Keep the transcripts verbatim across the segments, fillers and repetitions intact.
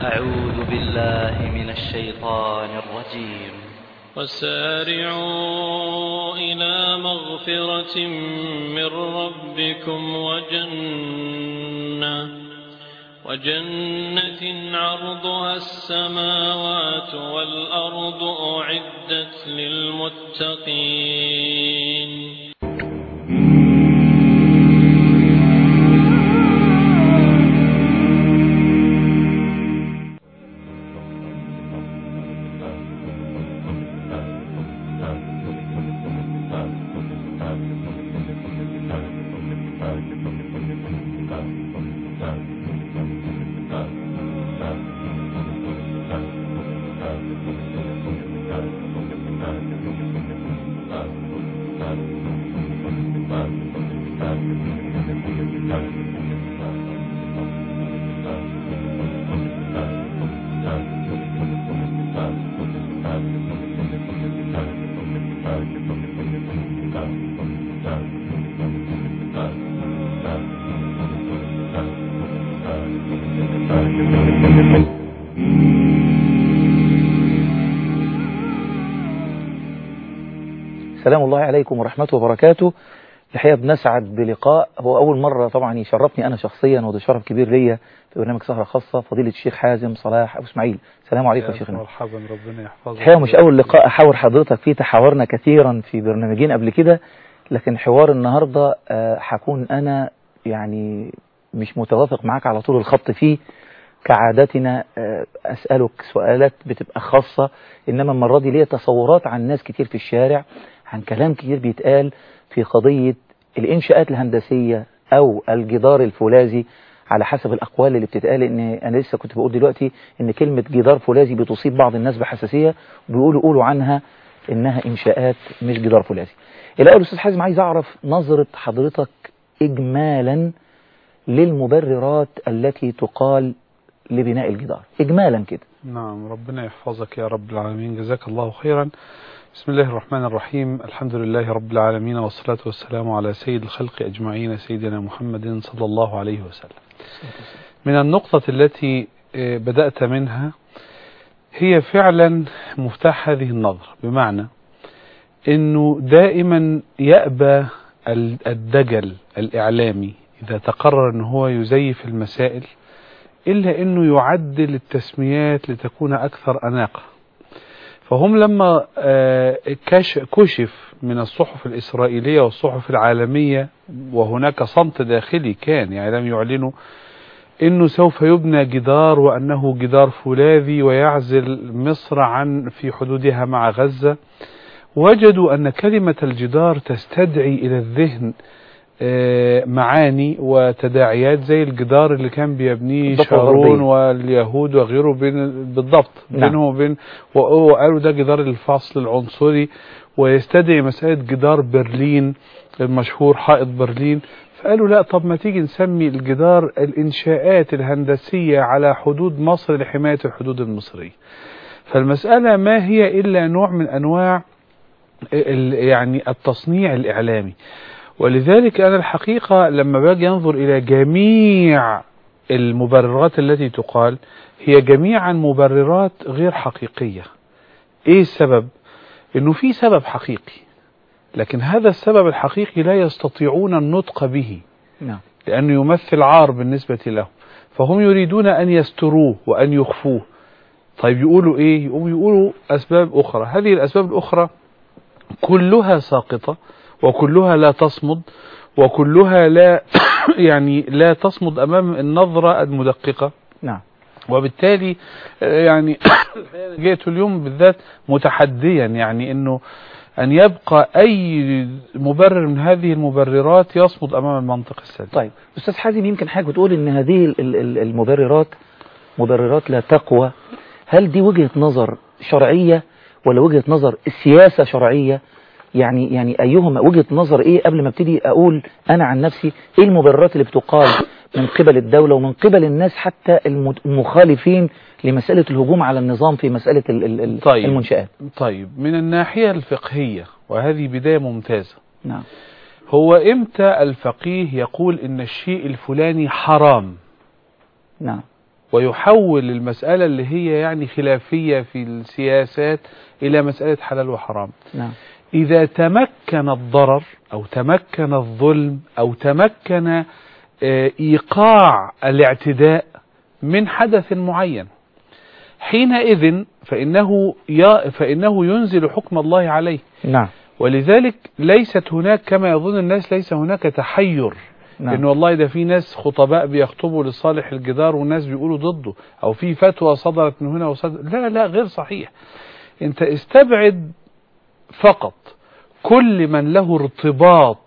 أعوذ بالله من الشيطان الرجيم. وسارعوا إلى مغفرة من ربكم وجنة وجنة عرضها السماوات والأرض أعدت للمتقين. سلام الله عليكم ورحمته وبركاته. الحقيقة بنسعد بلقاء هو أول مرة طبعا يشرفني أنا شخصيا، وده شرف كبير ليا في برنامج سهرة خاصة فضيلة الشيخ حازم صلاح أبو إسماعيل. السلام عليكم يا شيخنا. مرحبا، ربنا يحفظك. الحقيقة مش أول لقاء أحاور حضرتك فيه، تحاورنا كثيرا في برنامجين قبل كده، لكن حوار النهاردة هكون أنا يعني مش متوافق معاك على طول الخط فيه. كعادتنا أسألك سؤالات بتبقى خاصة، إنما المرة دي ليه تصورات عن ناس كتير في الشارع، عن كلام كتير بيتقال في قضية الإنشاءات الهندسية أو الجدار الفولاذي على حسب الأقوال اللي بتتقال. إن أنا لسه كنت بقول دلوقتي إن كلمة جدار فولاذي بتصيب بعض الناس بحساسية، وبيقولوا قولوا عنها إنها إنشاءات مش جدار فولاذي. الأول أستاذ حازم عايز أعرف نظرة حضرتك إجمالا للمبررات التي تقال لبناء الجدار إجمالا كده. نعم، ربنا يحفظك يا رب العالمين، جزاك الله خيرا. بسم الله الرحمن الرحيم، الحمد لله رب العالمين، والصلاة والسلام على سيد الخلق أجمعين سيدنا محمد صلى الله عليه وسلم. من النقطة التي بدأت منها هي فعلا مفتاح هذه النظرة، بمعنى أنه دائما يأبى الدجل الإعلامي إذا تقرر أنه هو يزيف المسائل إلا أنه يعدل التسميات لتكون أكثر أناقة. فهم لما كشف من الصحف الإسرائيلية والصحف العالمية، وهناك صمت داخلي كان، يعني لم يعلنوا أنه سوف يبنى جدار وأنه جدار فولاذي ويعزل مصر عن في حدودها مع غزة، وجدوا أن كلمة الجدار تستدعي إلى الذهن معاني وتداعيات زي الجدار اللي كان بيبنيه شارون واليهود وغيره بين بالضبط بينهم وبين، وقالوا ده جدار الفصل العنصري، ويستدعي مسألة جدار برلين المشهور، حائط برلين. فقالوا لا، طب ما تيجي نسمي الجدار الإنشاءات الهندسية على حدود مصر لحماية الحدود المصرية. فالمسألة ما هي إلا نوع من أنواع يعني التصنيع الإعلامي. ولذلك أنا الحقيقة لما باجي أنظر إلى جميع المبررات التي تقال، هي جميعا مبررات غير حقيقية. إيه السبب؟ إنه في سبب حقيقي، لكن هذا السبب الحقيقي لا يستطيعون النطق به، لأنه يمثل عار بالنسبة لهم، فهم يريدون أن يستروه وأن يخفوه. طيب يقولوا إيه؟ يقولوا أسباب أخرى. هذه الأسباب الأخرى كلها ساقطة، وكلها لا تصمد، وكلها لا يعني لا تصمد أمام النظرة المدققة. نعم. وبالتالي يعني جئت اليوم بالذات متحديا، يعني انه ان يبقى اي مبرر من هذه المبررات يصمد امام المنطق السليم. طيب استاذ حازم، يمكن حاجة بتقول ان هذه المبررات مبررات لا تقوى. هل دي وجهة نظر شرعية ولا وجهة نظر سياسة شرعية؟ يعني يعني أيهما وجهة نظر إيه قبل ما ابتدي أقول أنا عن نفسي إيه المبررات اللي بتقال من قبل الدولة ومن قبل الناس حتى المخالفين لمسألة الهجوم على النظام في مسألة طيب المنشآت؟ طيب من الناحية الفقهية، وهذه بداية ممتازة. نعم. هو إمتى الفقيه يقول إن الشيء الفلاني حرام؟ نعم. ويحول المسألة اللي هي يعني خلافية في السياسات إلى مسألة حلال وحرام. نعم. إذا تمكن الضرر أو تمكن الظلم أو تمكن إيقاع الاعتداء من حدث معين، حينئذ فإنه فإنه ينزل حكم الله عليه. نعم. ولذلك ليست هناك كما يظن الناس، ليس هناك تحير. نعم. إن والله ده في ناس خطباء بيخطبوا لصالح الجدار وناس بيقولوا ضده، أو في فتوى صدرت من هنا وصدرت. لا لا، غير صحيح. أنت استبعد فقط كل من له ارتباط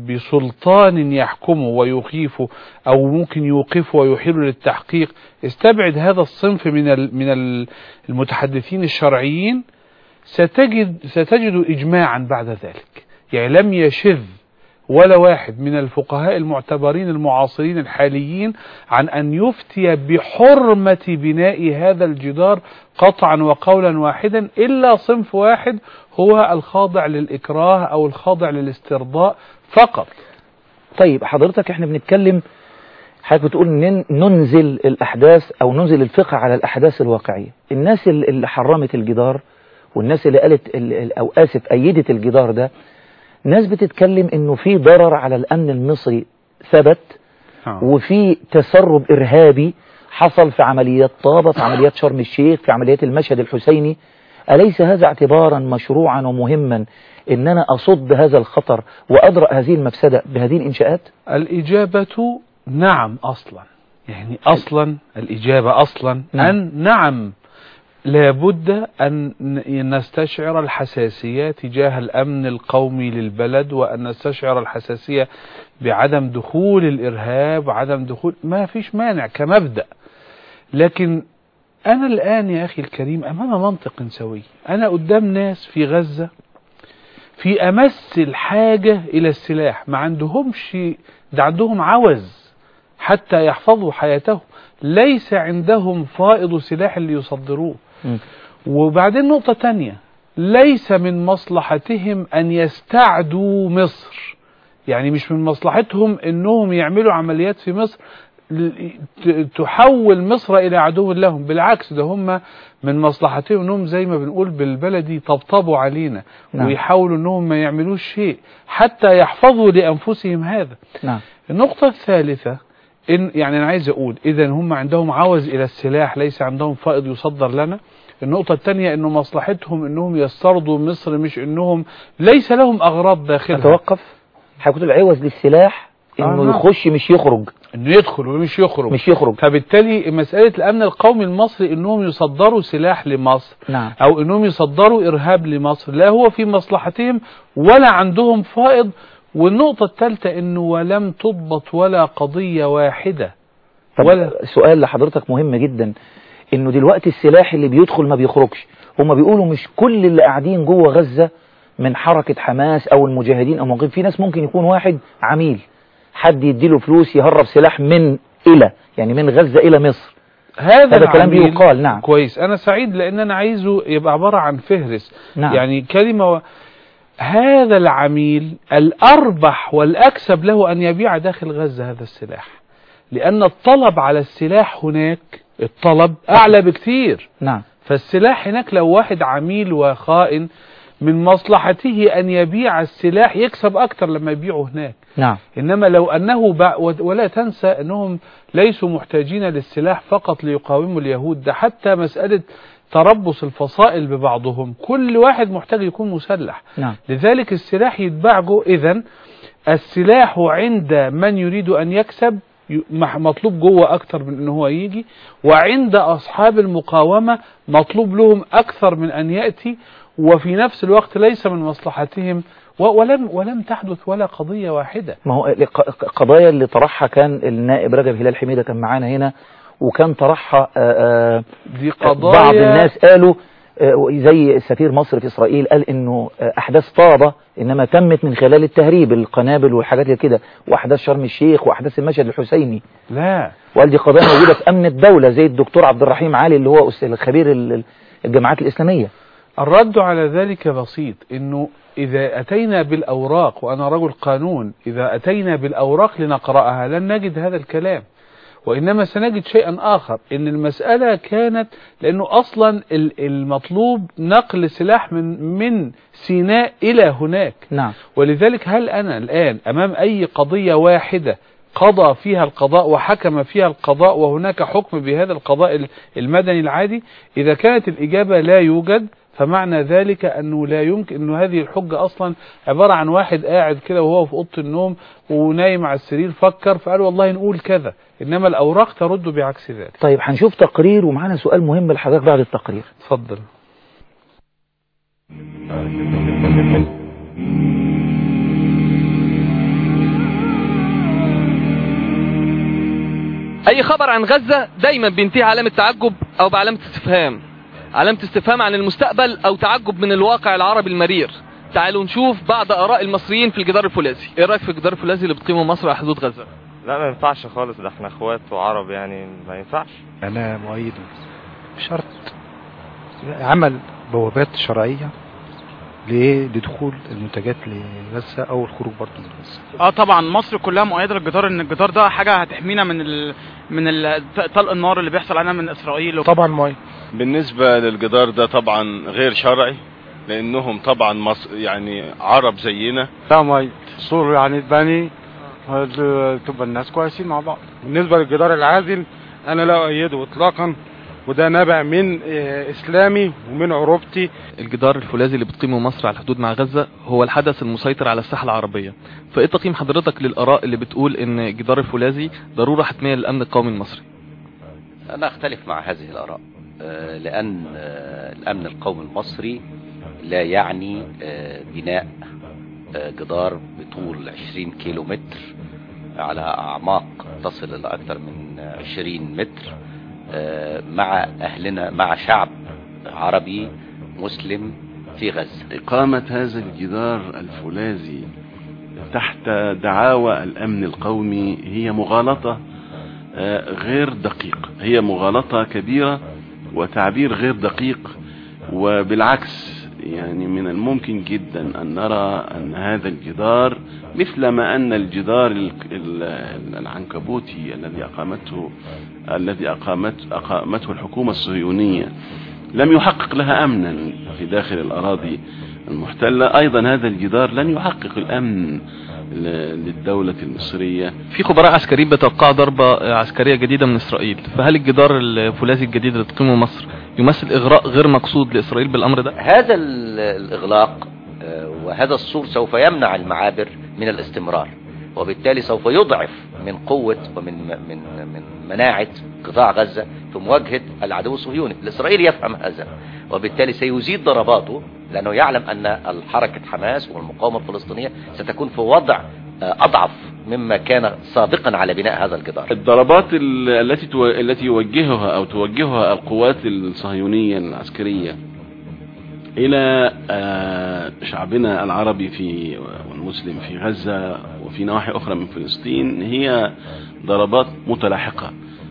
بسلطان يحكمه ويخيفه أو ممكن يوقفه ويحيله للتحقيق. استبعد هذا الصنف من من المتحدثين الشرعيين، ستجد ستجد إجماعا بعد ذلك. يعني لم يشذ ولا واحد من الفقهاء المعتبرين المعاصرين الحاليين عن أن يفتي بحرمة بناء هذا الجدار قطعا وقولا واحدا، إلا صنف واحد هو الخاضع للإكراه أو الخاضع للاسترضاء فقط. طيب حضرتك احنا بنتكلم، حضرتك بتقول ننزل الأحداث أو ننزل الفقه على الأحداث الواقعية. الناس اللي حرمت الجدار والناس اللي قالت أو آسف أيدت الجدار ده، ناس بتتكلم انه في ضرر على الامن المصري ثبت، وفي تسرب ارهابي حصل في عمليات طابة، في عمليات شرم الشيخ، في عمليات المشهد الحسيني. أليس هذا اعتبارا مشروعا ومهما ان انا اصد هذا الخطر وادرأ هذه المفسدة بهذه الانشاءات؟ الإجابة نعم اصلا، يعني اصلا الإجابة اصلا نعم. ان نعم لابد أن نستشعر الحساسية تجاه الأمن القومي للبلد، وأن نستشعر الحساسية بعدم دخول الإرهاب وعدم دخول، ما فيش مانع كمبدأ. لكن أنا الآن يا أخي الكريم أمام منطق سوي. أنا قدام ناس في غزة في أمس الحاجة إلى السلاح، ما عندهمش، ده عندهم عوز حتى يحفظوا حياتهم، ليس عندهم فائض سلاح اللي يصدروه. م. وبعدين نقطة تانية، ليس من مصلحتهم أن يستعدوا مصر، يعني مش من مصلحتهم أنهم يعملوا عمليات في مصر تحول مصر إلى عدو لهم. بالعكس، ده هم من مصلحتهم أنهم زي ما بنقول بالبلدي طبطبوا علينا. نعم. ويحاولوا أنهم ما يعملوش شيء حتى يحفظوا لأنفسهم هذا. نعم. النقطة الثالثة، إن يعني أنا عايز أقول إذا هم عندهم عوز إلى السلاح، ليس عندهم فائض يصدر لنا. النقطة الثانية إنه مصلحتهم إنهم يسترضوا مصر، مش إنهم ليس لهم أغراض داخلها. أتوقف حكوت العوز للسلاح إنه آه. يخش مش يخرج، إنه يدخل ومش يخرج مش يخرج. فبالتالي مسألة الأمن القومي المصري إنهم يصدروا سلاح لمصر. نعم. أو إنهم يصدروا إرهاب لمصر، لا هو في مصلحتهم ولا عندهم فائض. والنقطة الثالثة إنه ولم تضبط ولا قضية واحدة. ولا سؤال لحضرتك مهم جدا، إنه دلوقتي السلاح اللي بيدخل ما بيخرجش. هم بيقولوا مش كل اللي قاعدين جوه غزة من حركة حماس أو المجاهدين أو موقف، في ناس ممكن يكون واحد عميل، حد يديله فلوس يهرب سلاح من إلى يعني من غزة إلى مصر. هذا, هذا كلام بيقال. نعم. كويس، أنا سعيد لأن أنا عايزه يبقى عبارة عن فهرس. نعم. يعني كلمة و... هذا العميل الأربح والأكسب له أن يبيع داخل غزة هذا السلاح، لأن الطلب على السلاح هناك الطلب أعلى بكثير. نعم. فالسلاح هناك لو واحد عميل وخائن من مصلحته أن يبيع السلاح يكسب أكتر لما يبيعه هناك. نعم. إنما لو أنه بع... ولا تنسى أنهم ليسوا محتاجين للسلاح فقط ليقاوموا اليهود، ده حتى مسألة تربص الفصائل ببعضهم، كل واحد محتاج يكون مسلح. نعم. لذلك السلاح يتباع جو. إذن السلاح عند من يريد أن يكسب مطلوب جوه أكتر من أنه هو يجي، وعند أصحاب المقاومة مطلوب لهم أكثر من أن يأتي، وفي نفس الوقت ليس من مصلحتهم. ولم ولم تحدث ولا قضية واحدة. ما هو قضايا اللي طرحها كان النائب رجب هلال حميدة كان معانا هنا، وكان طرحها دي قضايا بعض الناس قالوا زي سفير مصر في إسرائيل قال إنه أحداث طابة إنما تمت من خلال التهريب، القنابل والحاجات كده، وأحداث شرم الشيخ وأحداث المشهد الحسيني. لا، وقال دي قضايا موجودة في أمن الدولة، زي الدكتور عبد الرحيم علي اللي هو الخبير الجماعات الإسلامية. الرد على ذلك بسيط، إنه إذا أتينا بالأوراق، وأنا رجل قانون، إذا أتينا بالأوراق لنقرأها لن نجد هذا الكلام. وإنما سنجد شيئا آخر، إن المسألة كانت لأنه أصلا المطلوب نقل سلاح من من سيناء إلى هناك. نعم. ولذلك هل أنا الآن أمام أي قضية واحدة قضى فيها القضاء وحكم فيها القضاء وهناك حكم بهذا القضاء المدني العادي؟ إذا كانت الإجابة لا يوجد، فمعنى ذلك أنه لا يمكن، أنه هذه الحجة أصلا عبارة عن واحد قاعد كده وهو في أوضة النوم ونايم على السرير فكر فقال والله نقول كذا، إنما الأوراق ترد بعكس ذلك. طيب هنشوف تقرير ومعنا سؤال مهم لحضرتك بعد التقرير. اتفضل. اي خبر عن غزة دايما بينتهي علامة تعجب او بعلامة استفهام، علامة استفهام عن المستقبل او تعجب من الواقع العربي المرير. تعالوا نشوف بعض اراء المصريين في الجدار الفولاذي. ايه رايك في الجدار الفولاذي اللي بتقيمه مصر على حدود غزة؟ لا ما ينفعش خالص، ده احنا اخوات وعرب يعني ما ينفعش. انا مؤيد بشرط عمل بوابات شرعية لدخول المنتجات لغزة او الخروج برضه من غزة. اه طبعا مصر كلها مؤيده للجدار، ان الجدار ده حاجه هتحمينا من ال... من ال... طلق النار اللي بيحصل علينا من اسرائيل. طبعا مؤيد. بالنسبه للجدار ده طبعا غير شرعي، لانهم طبعا مصر يعني عرب زينا. لا مؤيد، السور يعني تبني تبقى الناس كويسين مع بعض. بالنسبه للجدار العازل انا لا اؤيده اطلاقا، وده نابع من اسلامي ومن عروبتي. الجدار الفولاذي اللي بتقيمه مصر على الحدود مع غزة هو الحدث المسيطر على الساحة العربية، فايه تقييم حضرتك للآراء اللي بتقول ان الجدار الفولاذي ضرورة حتمية للأمن القومي المصري؟ انا اختلف مع هذه الآراء، لأن الأمن القومي المصري لا يعني بناء جدار بطول عشرين كيلو متر على أعماق تصل إلى أكثر من عشرين متر مع أهلنا، مع شعب عربي مسلم في غزة. إقامة هذا الجدار الفولاذي تحت دعاوى الأمن القومي هي مغالطة غير دقيق، هي مغالطة كبيرة وتعبير غير دقيق، وبالعكس يعني من الممكن جدا أن نرى أن هذا الجدار مثلما أن الجدار العنكبوتي الذي أقامته الذي أقامت أقامته الحكومة الصهيونية لم يحقق لها أمنا في داخل الأراضي المحتلة، أيضا هذا الجدار لن يحقق الأمن للدولة المصرية. في خبراء عسكريين بتوقع ضربة عسكرية جديدة من إسرائيل، فهل الجدار الفولاذي الجديد اللي تقيمه مصر يمثل إغراء غير مقصود لإسرائيل بالأمر ده؟ هذا الإغلاق وهذا السور سوف يمنع المعابر من الاستمرار، وبالتالي سوف يضعف من قوة ومن من من مناعة قطاع غزة في مواجهة العدو الصهيوني. الإسرائيلي يفهم هذا، وبالتالي سيزيد ضرباته، لأنه يعلم أن الحركة حماس والمقاومة الفلسطينية ستكون في وضع أضعف مما كان سابقا على بناء هذا الجدار. الضربات التي التي يوجهها أو توجهها القوات الصهيونية العسكرية إلى شعبنا العربي في والمسلم في غزة وفي نواحي أخرى من فلسطين هي ضربات متلاحقة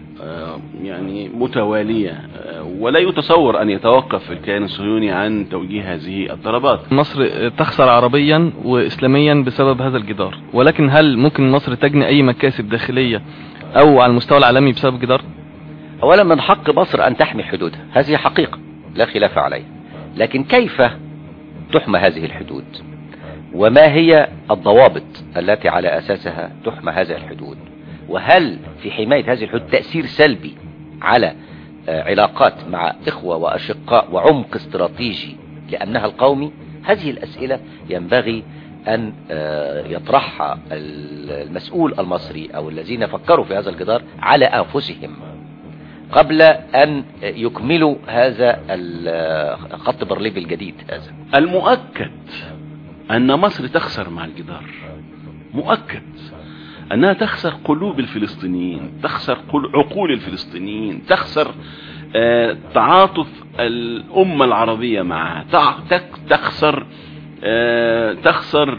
يعني متوالية، ولا يتصور أن يتوقف الكيان الصهيوني عن توجيه هذه الضربات. مصر تخسر عربيا وإسلاميا بسبب هذا الجدار، ولكن هل ممكن مصر تجني أي مكاسب داخلية أو على المستوى العالمي بسبب الجدار؟ أولا من حق مصر أن تحمي حدودها، هذه حقيقة لا خلاف عليها، لكن كيف تحمى هذه الحدود؟ وما هي الضوابط التي على أساسها تحمى هذه الحدود؟ وهل في حماية هذه الحدود تأثير سلبي على علاقات مع إخوة وأشقاء وعمق استراتيجي لأمنها القومي؟ هذه الأسئلة ينبغي أن يطرحها المسؤول المصري أو الذين فكروا في هذا الجدار على أنفسهم قبل أن يكملوا هذا خط برليف الجديد. هذا المؤكد أن مصر تخسر مع الجدار، مؤكد أنها تخسر قلوب الفلسطينيين، تخسر عقول الفلسطينيين، تخسر آه تعاطف الأمة العربية معها، تخسر آه تخسر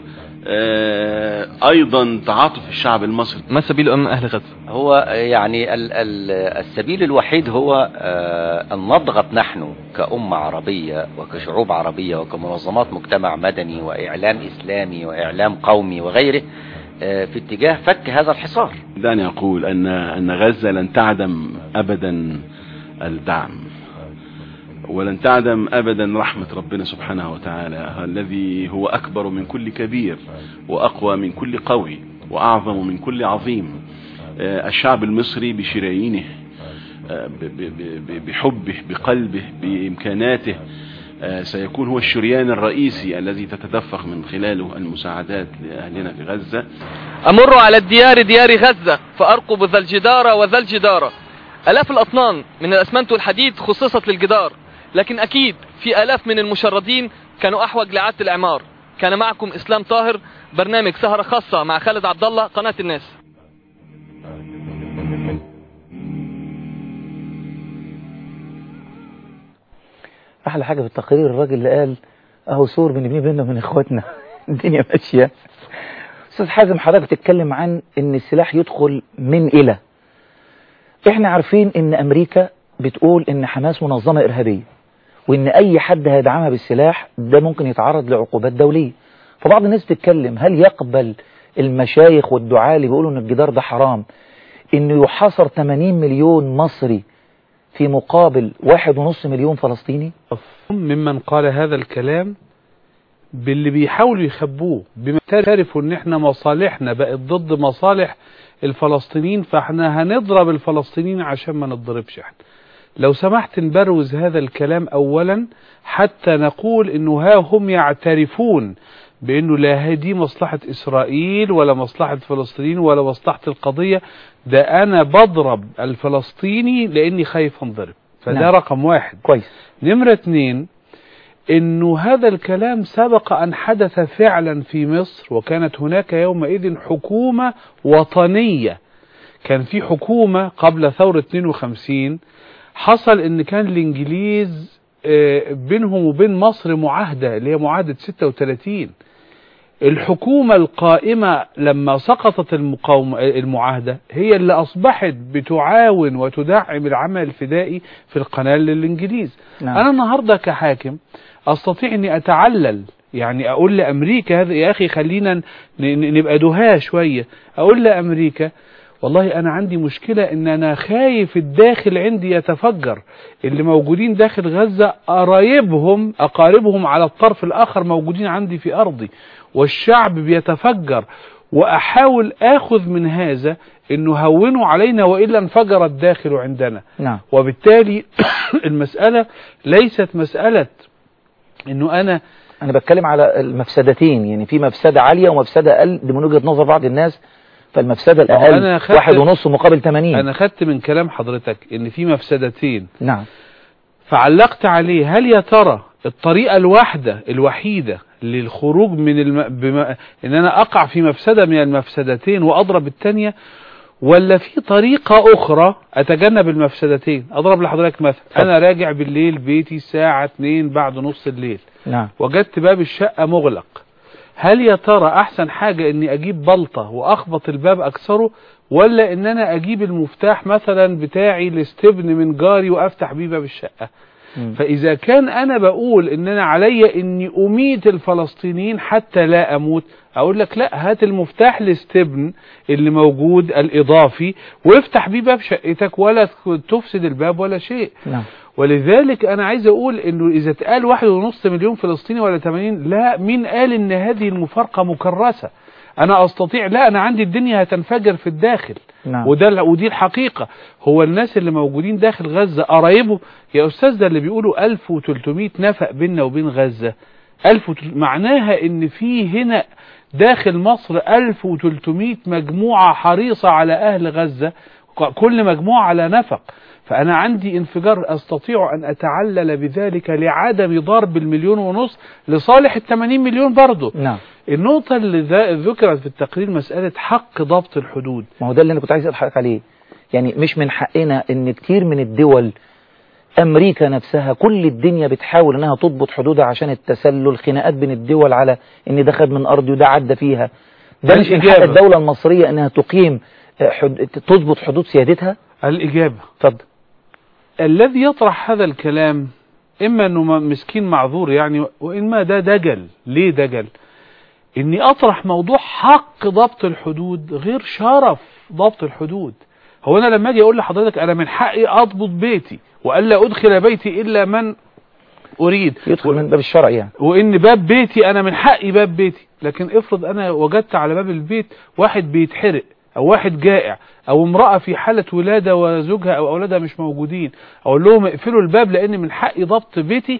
آه أيضا تعاطف الشعب المصري. ما سبيل أمن أهل غزة؟ هو يعني ال ال السبيل الوحيد هو آه أن نضغط نحن كأمة عربية وكشعوب عربية وكمنظمات مجتمع مدني وإعلام إسلامي وإعلام قومي وغيره في اتجاه فك هذا الحصار. دعني أقول أن أن غزة لن تعدم أبدا الدعم، ولن تعدم أبدا رحمة ربنا سبحانه وتعالى الذي هو أكبر من كل كبير وأقوى من كل قوي وأعظم من كل عظيم. الشعب المصري بشرايينه، بحبه، بقلبه، بإمكاناته سيكون هو الشريان الرئيسي الذي تتدفق من خلاله المساعدات لأهلنا في غزة. أمر على الديار ديار غزة فأرقب ذا الجدار وذا الجدار. آلاف الأطنان من الأسمنت والحديد خصصت للجدار، لكن أكيد في آلاف من المشردين كانوا أحوج لإعادة الإعمار. كان معكم إسلام طاهر، برنامج سهرة خاصة مع خالد عبد الله، قناة الناس. احلى حاجه في التقرير الراجل اللي قال اهو سور بنبني بيننا وبين اخواتنا الدنيا ماشيه. استاذ حازم، حضرتك تتكلم عن ان السلاح يدخل من الى. احنا عارفين ان امريكا بتقول ان حماس منظمه ارهابيه، وان اي حد هيدعمها بالسلاح ده ممكن يتعرض لعقوبات دوليه. فبعض الناس بتتكلم هل يقبل المشايخ والدعاة اللي بيقولوا ان الجدار ده حرام انه يحاصر ثمانين مليون مصري في مقابل واحد ونص مليون فلسطيني؟ ممن قال هذا الكلام باللي بيحاولوا يخبوه، بما تعرفوا ان احنا مصالحنا بقت ضد مصالح الفلسطينيين، فاحنا هنضرب الفلسطينيين عشان ما نضربش احنا. لو سمحت نبروز هذا الكلام اولا حتى نقول انه ها هم يعترفون بانه لا هذه مصلحة اسرائيل ولا مصلحة فلسطين ولا مصلحة القضية، ده انا بضرب الفلسطيني لاني خايف انضرب. فده نعم. رقم واحد. كويس. نمرة اتنين، انه هذا الكلام سبق ان حدث فعلا في مصر، وكانت هناك يومئذ حكومة وطنية. كان في حكومة قبل ثورة اثنين وخمسين، حصل ان كان الانجليز بينهم وبين مصر معاهدة اللي هي معاهدة ستة وثلاثين. الحكومة القائمة لما سقطت المقاومة المعاهدة هي اللي أصبحت بتعاون وتدعم العمل الفدائي في القناة للإنجليز. نعم. أنا النهاردة كحاكم أستطيع أني أتعلل، يعني أقول لأمريكا هذا يا أخي خلينا نبقى دهاء شوية، أقول لأمريكا والله أنا عندي مشكلة إن أنا خايف الداخل عندي يتفجر، اللي موجودين داخل غزة قرايبهم أقاربهم على الطرف الآخر موجودين عندي في أرضي، والشعب بيتفجر، وأحاول أخذ من هذا إنه هونوا علينا وإلا انفجر الداخل عندنا. نعم. وبالتالي المسألة ليست مسألة إنه أنا أنا بتكلم على المفسدتين، يعني في مفسدة عالية ومفسدة أقل، دي من وجهة نظر بعض الناس. فالمفسدة الأقل واحد ونص مقابل ثمانين. أنا خدت من كلام حضرتك إن في مفسدتين. نعم. فعلقت عليه هل يا ترى الطريقة الواحدة الوحيدة للخروج من الم... بما... إن أنا أقع في مفسدة من المفسدتين وأضرب الثانية، ولا في طريقة أخرى أتجنب المفسدتين؟ أضرب لحضرتك مثلا، أنا راجع بالليل بيتي الساعة اتنين بعد نص الليل. نعم. وجدت باب الشقة مغلق، هل يا ترى احسن حاجة اني اجيب بلطة واخبط الباب اكسره، ولا ان انا اجيب المفتاح مثلا بتاعي الاستبن من جاري وافتح بيه باب الشقة؟ م. فاذا كان انا بقول ان انا علي اني اميت الفلسطينيين حتى لا اموت، اقول لك لا، هات المفتاح الاستبن اللي موجود الاضافي وافتح بيه باب شقتك ولا تفسد الباب ولا شيء. نعم. ولذلك انا عايز اقول انه اذا اتقال واحد ونص مليون فلسطيني ولا ثمانين، لا، مين قال ان هذه المفارقة مكرسة؟ انا استطيع، لا، انا عندي الدنيا هتنفجر في الداخل. نعم. وده ودي الحقيقة. هو الناس اللي موجودين داخل غزة قرايبه يا استاذ، ده اللي بيقولوا ألف وثلاثمائة نفق بيننا وبين غزة، ألف وثلاثمائة معناها ان في هنا داخل مصر ألف وثلاثمائة مجموعة حريصة على اهل غزة، كل مجموعة على نفق. فأنا عندي انفجار أستطيع أن أتعلل بذلك لعدم ضرب المليون ونص لصالح الثمانين مليون برضه. نعم. النقطة اللي ذكرت في التقرير مسألة حق ضبط الحدود. ما هو ده اللي أنا كنت عايز أضحك عليه، يعني مش من حقنا إن كتير من الدول، أمريكا نفسها، كل الدنيا بتحاول إنها تضبط حدودها عشان التسلل، خناقات بين الدول على إن ده خد من أرضي وده عدى فيها. ده مش من حق الدولة المصرية إنها تقيم حد... تضبط حدود سيادتها؟ الإجابة اتفضل. الذي يطرح هذا الكلام إما أنه مسكين معذور يعني، وإنما ده دجل. ليه دجل؟ اني اطرح موضوع حق ضبط الحدود غير شرف ضبط الحدود. هو انا لما اجي اقول لحضرتك انا من حقي اضبط بيتي والا ادخل بيتي الا من اريد يدخل من باب الشرع يعني، وان باب بيتي انا من حقي باب بيتي، لكن افرض انا وجدت على باب البيت واحد بيتحرق او واحد جائع او امرأة في حالة ولادة وزوجها او اولادها مش موجودين، اقول لهم اقفلوا الباب لان من حقي ضبط بيتي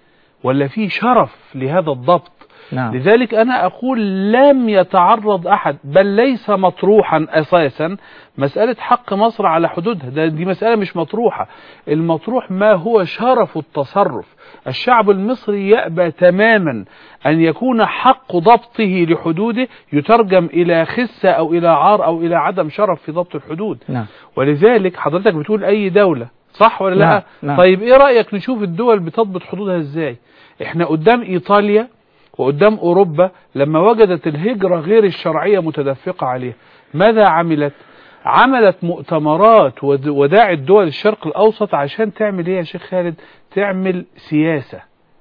ولا في شرف لهذا الضبط؟ نعم. لذلك أنا أقول لم يتعرض أحد، بل ليس مطروحا أساسا مسألة حق مصر على حدودها، ده دي مسألة مش مطروحة. المطروح ما هو شرف التصرف. الشعب المصري يأبى تماما أن يكون حق ضبطه لحدوده يترجم إلى خسة أو إلى عار أو إلى عدم شرف في ضبط الحدود. نعم. ولذلك حضرتك بتقول أي دولة، صح ولا لا؟ نعم. نعم. طيب إيه رأيك نشوف الدول بتضبط حدودها إزاي؟ إحنا قدام إيطاليا وقدام أوروبا لما وجدت الهجرة غير الشرعية متدفقة عليها، ماذا عملت؟ عملت مؤتمرات وداعت دول الشرق الأوسط عشان تعمل ايه يا شيخ خالد؟ تعمل سياسة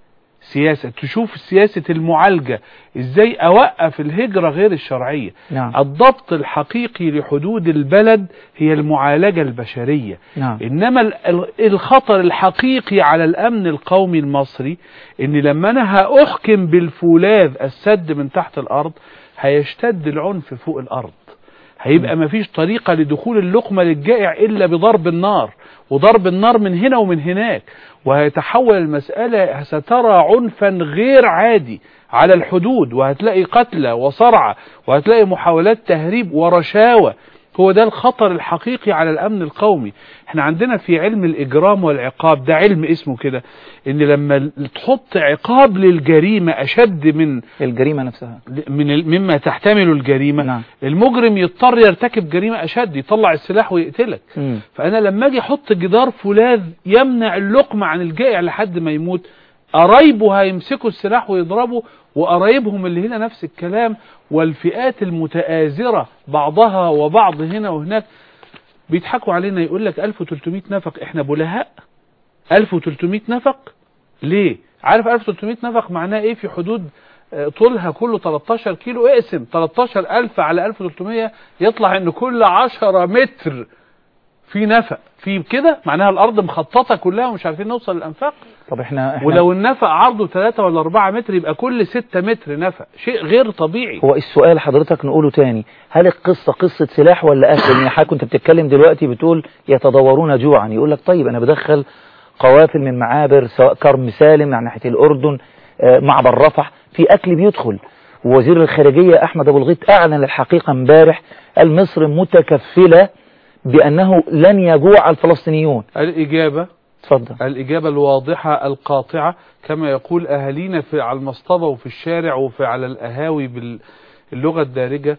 سياسة تشوف سياسة المعالجة، ازاي اوقف الهجرة غير الشرعية. نعم. الضبط الحقيقي لحدود البلد هي المعالجة البشرية. نعم. انما الخطر الحقيقي على الامن القومي المصري ان لما انا هاحكم بالفولاذ السد من تحت الارض هيشتد العنف فوق الارض، هيبقى مفيش طريقة لدخول اللقمة للجائع إلا بضرب النار، وضرب النار من هنا ومن هناك، وهيتحول المسألة سترى عنفا غير عادي على الحدود، وهتلاقي قتلى وصرعى وهتلاقي محاولات تهريب ورشاوى. هو ده الخطر الحقيقي على الأمن القومي. احنا عندنا في علم الإجرام والعقاب، ده علم اسمه كده، ان لما تحط عقاب للجريمة أشد من الجريمة نفسها، من مما تحتمل الجريمة. نعم. المجرم يضطر يرتكب جريمة أشد، يطلع السلاح ويقتلك. م. فأنا لما أجي أحط جدار فولاذ يمنع اللقمة عن الجائع لحد ما يموت، قرايبه هيمسكوا السلاح ويضربوا، وقرايبهم اللي هنا نفس الكلام، والفئات المتآزرة بعضها وبعض هنا وهناك بيضحكوا علينا. يقول لك ألف وثلاثمائة نفق، احنا بلهاء؟ ألف وثلاثمائة نفق ليه؟ عارف ألف وثلاثمائة نفق معناه ايه؟ في حدود طولها كله ثلاثة عشر كيلو، اقسم ثلاثة عشر ألف على ألف وثلاثمائة يطلع ان كل عشرة متر في نفق، في كده معناها الارض مخططة كلها ومش عارفين نوصل للانفاق. طب احنا, احنا ولو النفق عرضه ثلاثة ولا أربعة متر يبقى كل ستة متر نفق، شيء غير طبيعي. هو السؤال حضرتك نقوله تاني، هل القصة قصة سلاح ولا أكل؟ يعني حضرتك كنت بتتكلم دلوقتي بتقول يتضورون جوعا، يقول لك طيب أنا بدخل قوافل من معابر سواء كرم سالم عن ناحية الأردن، معبر رفح، في أكل بيدخل. ووزير الخارجية أحمد أبو الغيط أعلن الحقيقة امبارح، قال مصر متكفلة بأنه لن يجوع الفلسطينيون. الإجابة تفضل. الإجابة الواضحة القاطعة كما يقول أهالينا في على المصطبة وفي الشارع وفي على القهاوي باللغة الدارجة.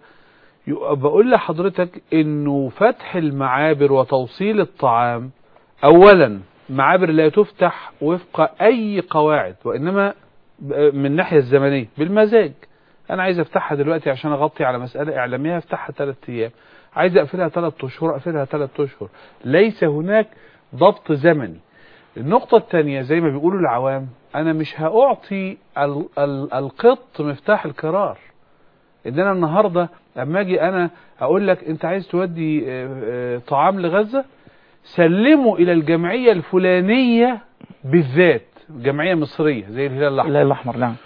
بقول لحضرتك إنه فتح المعابر وتوصيل الطعام، أولا معابر لا تفتح وفق أي قواعد، وإنما من الناحية الزمنية بالمزاج. أنا عايز أفتحها دلوقتي عشان أغطي على مسألة إعلامية، أفتحها ثلاث أيام، عايز أقفلها ثلاث أشهر أقفلها ثلاث أشهر. ليس هناك ضبط زمني. النقطة الثانية زي ما بيقولوا العوام، أنا مش هأعطي ال ال القط مفتاح الكرار. إن أنا النهاردة لما أجي أنا أقول لك أنت عايز تودي طعام لغزة، سلموا إلى الجمعية الفلانية بالذات، جمعية مصرية زي الهلال الأحمر. الهلال الأحمر نعم.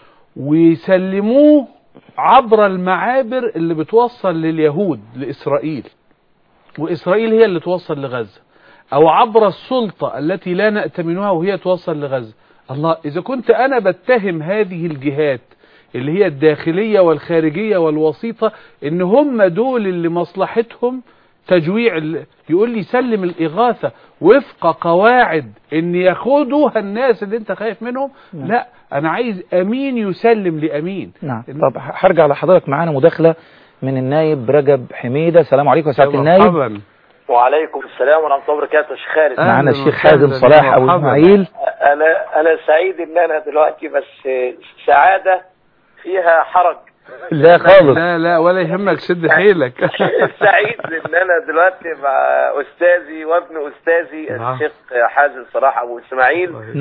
ويسلموه عبر المعابر اللي بتوصل لليهود لإسرائيل، وإسرائيل هي اللي توصل لغزة، أو عبر السلطة التي لا نأتمنها وهي توصل لغزة. الله، إذا كنت أنا بتهم هذه الجهات اللي هي الداخلية والخارجية والوسيطة إن هم دول اللي مصلحتهم تجويع، يقول لي سلم الإغاثة وفق قواعد إن ياخدوها الناس اللي أنت خايف منهم. نعم. لا، أنا عايز أمين يسلم لأمين. نعم. طب هرجع لحضرتك، معانا مداخلة من النايب رجب حميدة. السلام عليكم يا سعادة النايب. مرحبا. وعليكم السلام ورحمة الله وبركاته. شيخ خالد معنا الشيخ حازم صلاح أبو إسماعيل. أنا أنا سعيد إن أنا دلوقتي، بس سعادة فيها حرج. لا خالص. لا لا ولا يهمك، شد حيلك. سعيد إن أنا دلوقتي مع أستاذي وابن أستاذي الشيخ حازم صلاح أبو إسماعيل. نعم.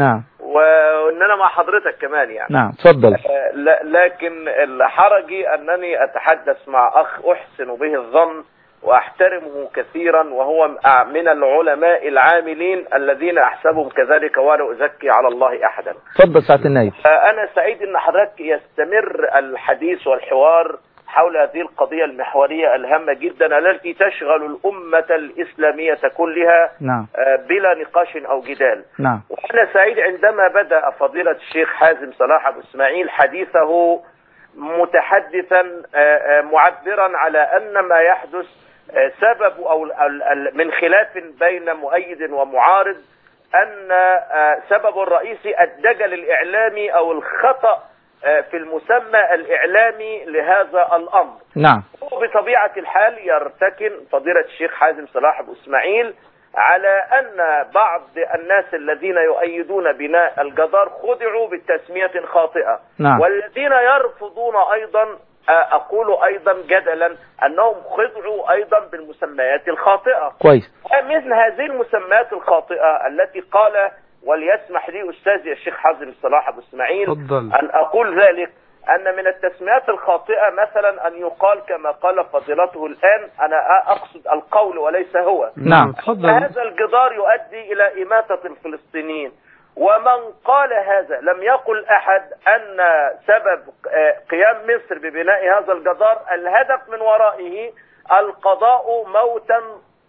وان انا مع حضرتك كمان يعني. نعم اتفضل. آه لكن حرجي انني اتحدث مع اخ احسن به الظن واحترمه كثيرا، وهو من العلماء العاملين الذين احسبهم كذلك ولا ازكي على الله احدا. اتفضل سعادة النائب. آه انا سعيد ان حضرتك يستمر الحديث والحوار حول هذه القضية المحورية الهامة جدا التي تشغل الأمة الإسلامية كلها. نعم. بلا نقاش أو جدال. نعم. وأنا سعيد عندما بدأ فضيلة الشيخ حازم صلاح أبو إسماعيل حديثه متحدثا معبرا على أن ما يحدث سبب أو من خلاف بين مؤيد ومعارض، أن سبب الرئيسي الدجل الإعلامي أو الخطأ في المسمى الإعلامي لهذا الأمر. نعم. وبطبيعة الحال يرتكن فضيلة الشيخ حازم صلاح أبو إسماعيل على أن بعض الناس الذين يؤيدون بناء الجدار خدعوا بالتسمية خاطئة. نعم. والذين يرفضون أيضا أقول أيضا جدلا أنهم خدعوا أيضا بالمسميات الخاطئة. كويس. مثل هذه المسميات الخاطئة التي قال، وليسمح لي أستاذي الشيخ حازم صلاح أبو إسماعيل أن أقول ذلك، أن من التسميات الخاطئة مثلا أن يقال كما قال فضيلته الآن، أنا أقصد القول وليس هو. نعم. هذا الجدار يؤدي إلى إماتة الفلسطينيين، ومن قال هذا لم يقل أحد أن سبب قيام مصر ببناء هذا الجدار الهدف من ورائه القضاء موتا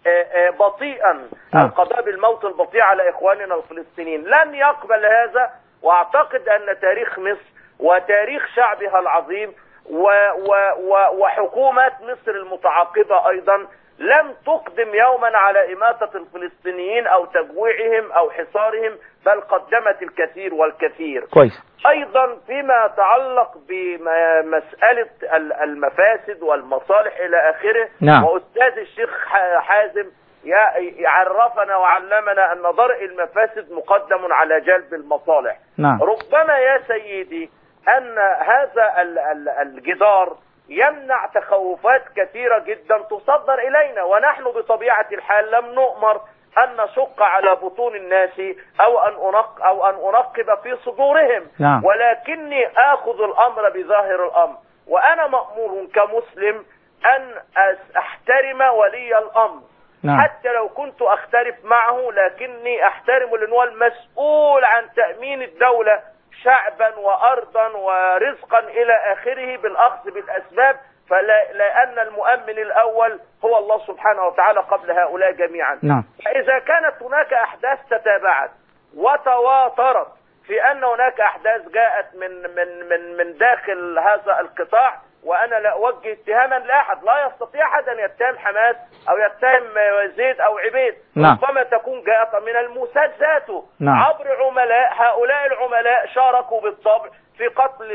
بطيئا، القضاء بالموت البطيء على إخواننا الفلسطينيين. لن يقبل هذا، وأعتقد أن تاريخ مصر وتاريخ شعبها العظيم و و و وحكومات مصر المتعاقبة أيضا لم تقدم يوما على إماتة الفلسطينيين أو تجويعهم أو حصارهم، بل قدمت الكثير والكثير. كويس. أيضا فيما يتعلق بمسألة المفاسد والمصالح إلى آخره. نعم. وأستاذ الشيخ حازم يعرفنا وعلمنا أن درء المفاسد مقدم على جلب المصالح. نعم. ربما يا سيدي أن هذا الجدار يمنع تخوفات كثيرة جدا تصدر إلينا، ونحن بطبيعة الحال لم نؤمر أن نشق على بطون الناس أو أن أنق أو أن أنقب في صدورهم. نعم. ولكني آخذ الأمر بظاهر الأمر، وأنا مأمور كمسلم أن أحترم ولي الأمر. نعم. حتى لو كنت أختلف معه، لكني أحترم لأنه المسؤول عن تأمين الدولة شعبا وأرضا ورزقا إلى آخره بالأخذ بالأسباب، فلأن المؤمن الأول هو الله سبحانه وتعالى قبل هؤلاء جميعا. نعم. فإذا كانت هناك أحداث تتابعت وتواترت في أن هناك أحداث جاءت من من من من داخل هذا القطاع، وأنا لا أوجه اتهاما لأحد، لا يستطيع أحد أن يتهم حماس أو يتهم زيد أو عبيد. نعم. ربما تكون جاءت من الموساد ذاته. نعم. عبر عملاء، هؤلاء العملاء شاركوا بالطبع في قتل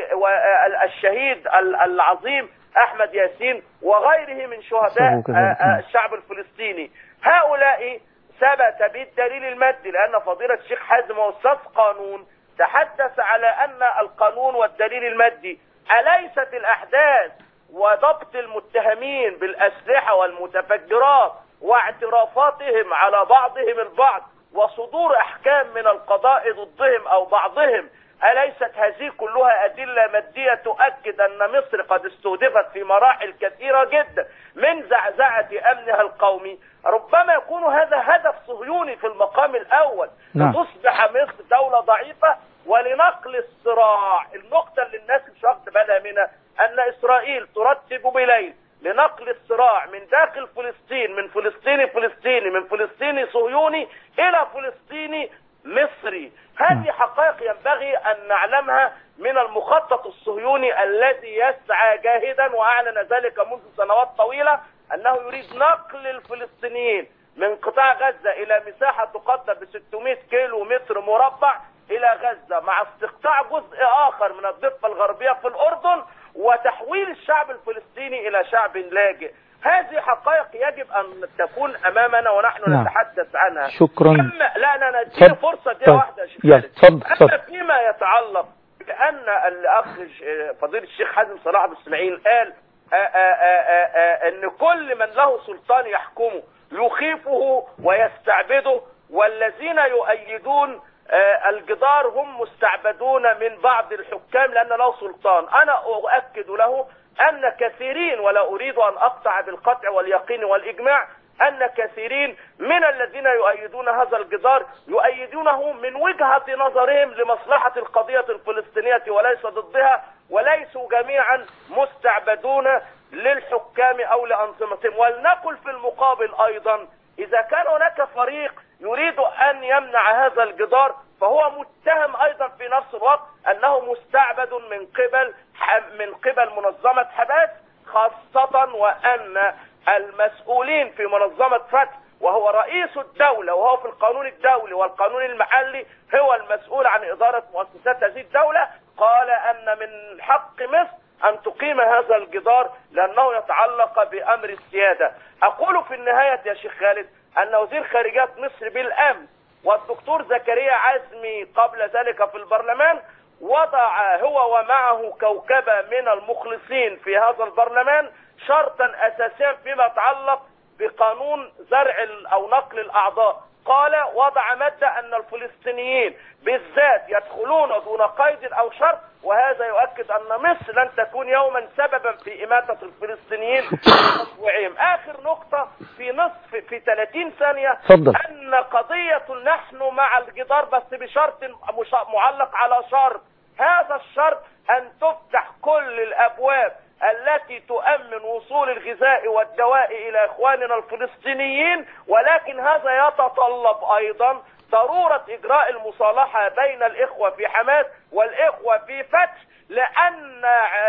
الشهيد العظيم أحمد ياسين وغيره من شهداء الشعب الفلسطيني. هؤلاء ثبت بالدليل المادي، لأن فضيلة الشيخ حازم وأستاذ قانون تحدث على أن القانون والدليل المادي، أليست الأحداث وضبط المتهمين بالأسلحة والمتفجرات واعترافاتهم على بعضهم البعض وصدور أحكام من القضاء ضدهم أو بعضهم، أليست هذه كلها أدلة مادية تؤكد أن مصر قد استهدفت في مراحل كثيرة جدا من زعزعة أمنها القومي؟ ربما يكون هذا هدف صهيوني في المقام الأول. نعم. لتصبح مصر دولة ضعيفة ولنقل الصراع. النقطة اللي الناس مش واخده بالها منها أن إسرائيل ترتب بليل لنقل الصراع من داخل فلسطين، من فلسطيني فلسطيني من فلسطيني صهيوني إلى فلسطيني مصري. هذه حقائق ينبغي أن نعلمها من المخطط الصهيوني الذي يسعى جاهدا وأعلن ذلك منذ سنوات طويلة أنه يريد نقل الفلسطينيين من قطاع غزة إلى مساحة تقدر ب ستمائة كيلو متر مربع إلى غزة، مع استقطاع جزء آخر من الضفة الغربية في الأردن وتحويل الشعب الفلسطيني إلى شعب لاجئ. هذه حقائق يجب أن تكون أمامنا ونحن نعم. نتحدث عنها. شكرا. أما لا أنا نديله فرصة دي واحدة. أما فيما يتعلق بأن الأخ فضيلة الشيخ حازم صلاح أبو إسماعيل قال آآ آآ آآ أن كل من له سلطان يحكمه يخيفه ويستعبده، والذين يؤيدون الجدار هم مستعبدون من بعض الحكام لأن له سلطان. أنا أؤكد له أن كثيرين، ولا أريد أن أقطع بالقطع واليقين والإجماع، أن كثيرين من الذين يؤيدون هذا الجدار يؤيدونه من وجهة نظرهم لمصلحة القضية الفلسطينية وليس ضدها، وليسوا جميعا مستعبدون للحكام أو لأنظمتهم. ولنقل في المقابل أيضا إذا كان هناك فريق يريد أن يمنع هذا الجدار فهو متهم أيضا في نفس الوقت أنه مستعبد من قبل من قبل منظمة حماس، خاصة وأن المسؤولين في منظمة فتح وهو رئيس الدولة وهو في القانون الدولي والقانون المحلي هو المسؤول عن إدارة مؤسسات هذه الدولة، قال أن من حق مصر أن تقيم هذا الجدار لأنه يتعلق بأمر السيادة. أقول في النهاية يا شيخ خالد أن وزير خارجية مصر بالأمس والدكتور زكريا عزمي قبل ذلك في البرلمان وضع هو ومعه كوكبة من المخلصين في هذا البرلمان شرطا أساسيا فيما يتعلق بقانون زرع أو نقل الأعضاء. قال وضع مادة أن الفلسطينيين بالذات يدخلون دون قيد أو شرط، وهذا يؤكد أن مصر لن تكون يوما سببا في إماتة الفلسطينيين وتصويعهم. آخر نقطة في نصف في ثلاثين ثانية فضل. أن قضية نحن مع الجدار بس بشرط معلق على شرط، هذا الشرط أن تفتح كل الأبواب التي تؤمن وصول الغذاء والدواء إلى إخواننا الفلسطينيين، ولكن هذا يتطلب أيضا ضرورة إجراء المصالحة بين الإخوة في حماس والإخوة في فتح، لأن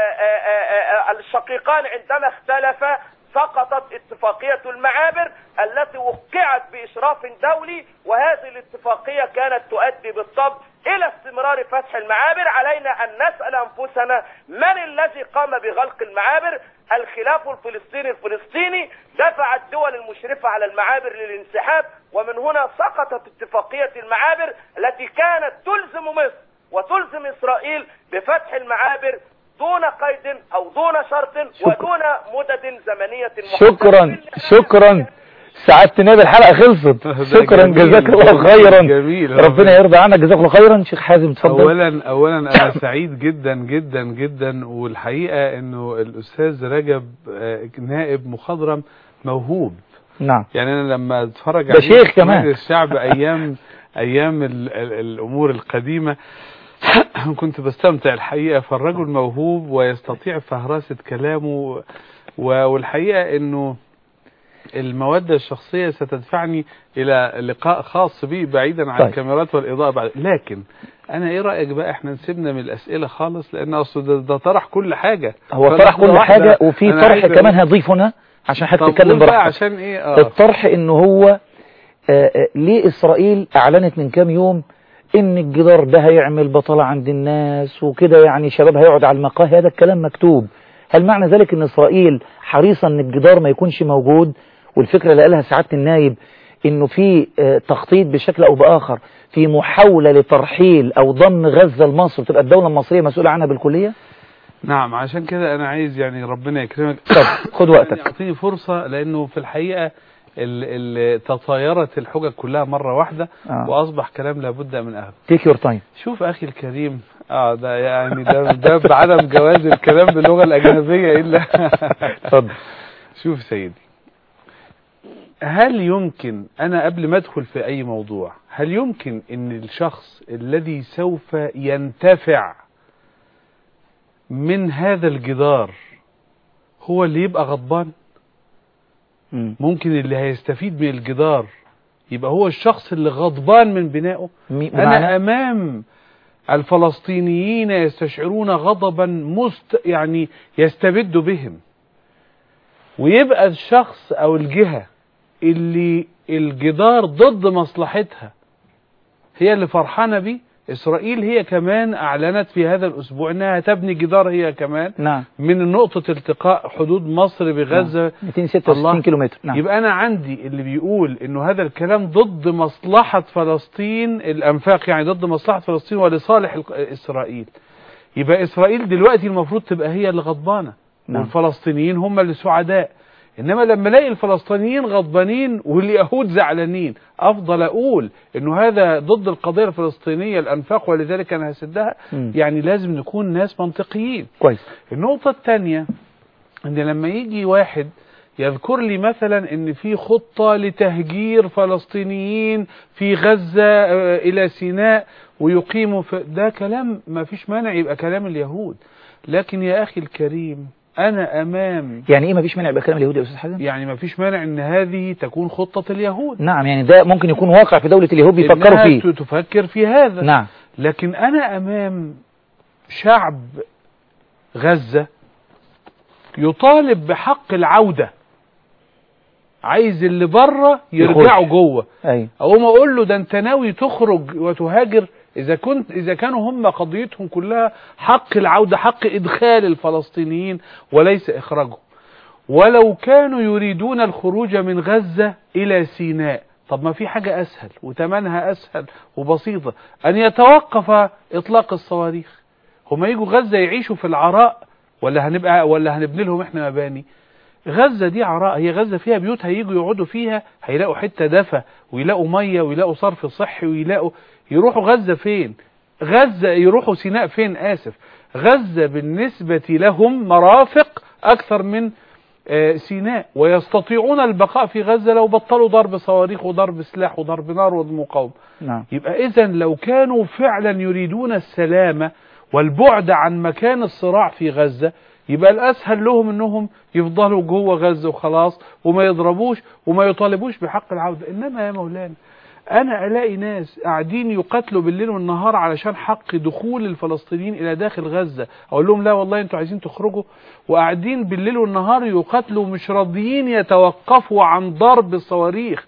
الشقيقان عندما اختلفا سقطت اتفاقية المعابر التي وقعت بإشراف دولي، وهذه الاتفاقية كانت تؤدي بالطبع إلى استمرار فتح المعابر. علينا أن نسأل أنفسنا من الذي قام بغلق المعابر؟ الخلاف الفلسطيني الفلسطيني دفع الدول المشرفة على المعابر للانسحاب، ومن هنا سقطت اتفاقية المعابر التي كانت تلزم مصر وتلزم إسرائيل بفتح المعابر دون قيد أو دون شرط ودون مدد زمنية محددة. شكرا شكرا سعادتنا بالحلقة خلصت. شكرا جزاك الله خيرا. جميل. ربنا يرضى عنك، جزاك الله خيرا. شيخ حازم اتفضل. اولا اولا انا سعيد جدا جدا جدا، والحقيقة انه الاستاذ رجب نائب مخضرم موهوب. نعم. يعني انا لما اتفرج على شيخ كمان الشعب ايام ايام ال ال الامور القديمة كنت بستمتع الحقيقة. فالرجل موهوب ويستطيع فهرسة كلامه، والحقيقة انه المودة الشخصية ستدفعني الى لقاء خاص بي بعيدا عن طيب. الكاميرات والاضاءة بعد. لكن انا ايه رأيك بقى احنا نسيبنا من الاسئلة خالص، لان اصل ده, ده طرح كل حاجة. هو طرح كل حاجة، وفي طرح كمان هضيفنا عشان حضرتك تتكلم براحتك. عشان ايه اه الطرح انه هو آآ آآ ليه اسرائيل اعلنت من كام يوم ان الجدار ده هيعمل بطالة عند الناس وكده، يعني شباب هيقعد على المقاهي، هذا الكلام مكتوب. هل معنى ذلك ان اسرائيل حريصة ان الجدار ما يكونش موجود؟ والفكرة اللي قالها سعادة النايب انه في تخطيط بشكل او باخر في محاولة لترحيل او ضم غزة لمصر تبقى الدولة المصرية مسؤولة عنها بالكلية. نعم، عشان كده انا عايز يعني ربنا يكرمك خد وقتك يعني اعطيني فرصة، لانه في الحقيقة تطايرت الحجج كلها مرة واحدة آه. واصبح كلام لابد من اهله. تيك يور تايم. شوف اخي الكريم، اه ده يعني ده ده بعدم جواز الكلام باللغة الاجنبية الا اتفضل. شوف سيدي، هل يمكن انا قبل ما ادخل في اي موضوع، هل يمكن ان الشخص الذي سوف ينتفع من هذا الجدار هو اللي يبقى غضبان؟ ممكن اللي هيستفيد من الجدار يبقى هو الشخص اللي غضبان من بنائه؟ انا امام الفلسطينيين يستشعرون غضبا مست يعني يستبد بهم، ويبقى الشخص او الجهة اللي الجدار ضد مصلحتها هي اللي فرحانة بيه. إسرائيل هي كمان أعلنت في هذا الأسبوع أنها تبني جدار هي كمان نعم. من نقطة التقاء حدود مصر بغزة نعم. مئتين وستة وستين كيلومتر نعم. يبقى أنا عندي اللي بيقول أنه هذا الكلام ضد مصلحة فلسطين، الأنفاق يعني ضد مصلحة فلسطين ولصالح إسرائيل. يبقى إسرائيل دلوقتي المفروض تبقى هي اللي غضبانة نعم. والفلسطينيين هم اللي سعداء. انما لما الاقي الفلسطينيين غضبانين واليهود زعلانين افضل اقول انه هذا ضد القضيه الفلسطينيه الانفاق ولذلك انا هسدها. م. يعني لازم نكون ناس منطقيين. كويس. النقطه الثانيه ان لما يجي واحد يذكر لي مثلا ان في خطه لتهجير فلسطينيين في غزه الى سيناء ويقيموا في ده كلام ما فيش مانع يبقى كلام اليهود، لكن يا اخي الكريم انا امام يعني ايه ما فيش مانع يبقى كلام اليهود يا استاذ حازم؟ يعني ما فيش مانع ان هذه تكون خطة اليهود. نعم، يعني ده ممكن يكون واقع في دولة اليهود بيفكروا فيه. تفكر في هذا. نعم. لكن انا امام شعب غزة يطالب بحق العودة، عايز اللي بره يرجعوا جوه. ايوه. اقوم اقول له ده انت ناوي تخرج وتهاجر؟ اذا كنت اذا كانوا هم قضيتهم كلها حق العودة، حق ادخال الفلسطينيين وليس اخراجهم، ولو كانوا يريدون الخروج من غزة الى سيناء، طب ما في حاجة اسهل وتمنها اسهل وبسيطة، ان يتوقف اطلاق الصواريخ. هم يجوا غزة يعيشوا في العراء ولا هنبقى ولا هنبني لهم احنا مباني؟ غزة دي عراء، هي غزة فيها بيوت هيجوا يقعدوا فيها، هيلاقوا حتة دفا ويلاقوا مية ويلاقوا صرف صحي ويلاقوا يروحوا غزة فين؟ غزة يروحوا سيناء فين؟ آسف، غزة بالنسبة لهم مرافق أكثر من آه سيناء، ويستطيعون البقاء في غزة لو بطلوا ضرب صواريخ وضرب سلاح وضرب نار ومقاومة. نعم. يبقى إذن لو كانوا فعلا يريدون السلامة والبعد عن مكان الصراع في غزة، يبقى الأسهل لهم أنهم يفضلوا جوه غزة وخلاص وما يضربوش وما يطالبوش بحق العودة. إنما يا مولانا أنا ألاقي ناس قاعدين يقاتلوا بالليل والنهار علشان حق دخول الفلسطينيين إلى داخل غزة، أقول لهم لا والله أنتوا عايزين تخرجوا، وقاعدين بالليل والنهار يقاتلوا مش راضيين يتوقفوا عن ضرب الصواريخ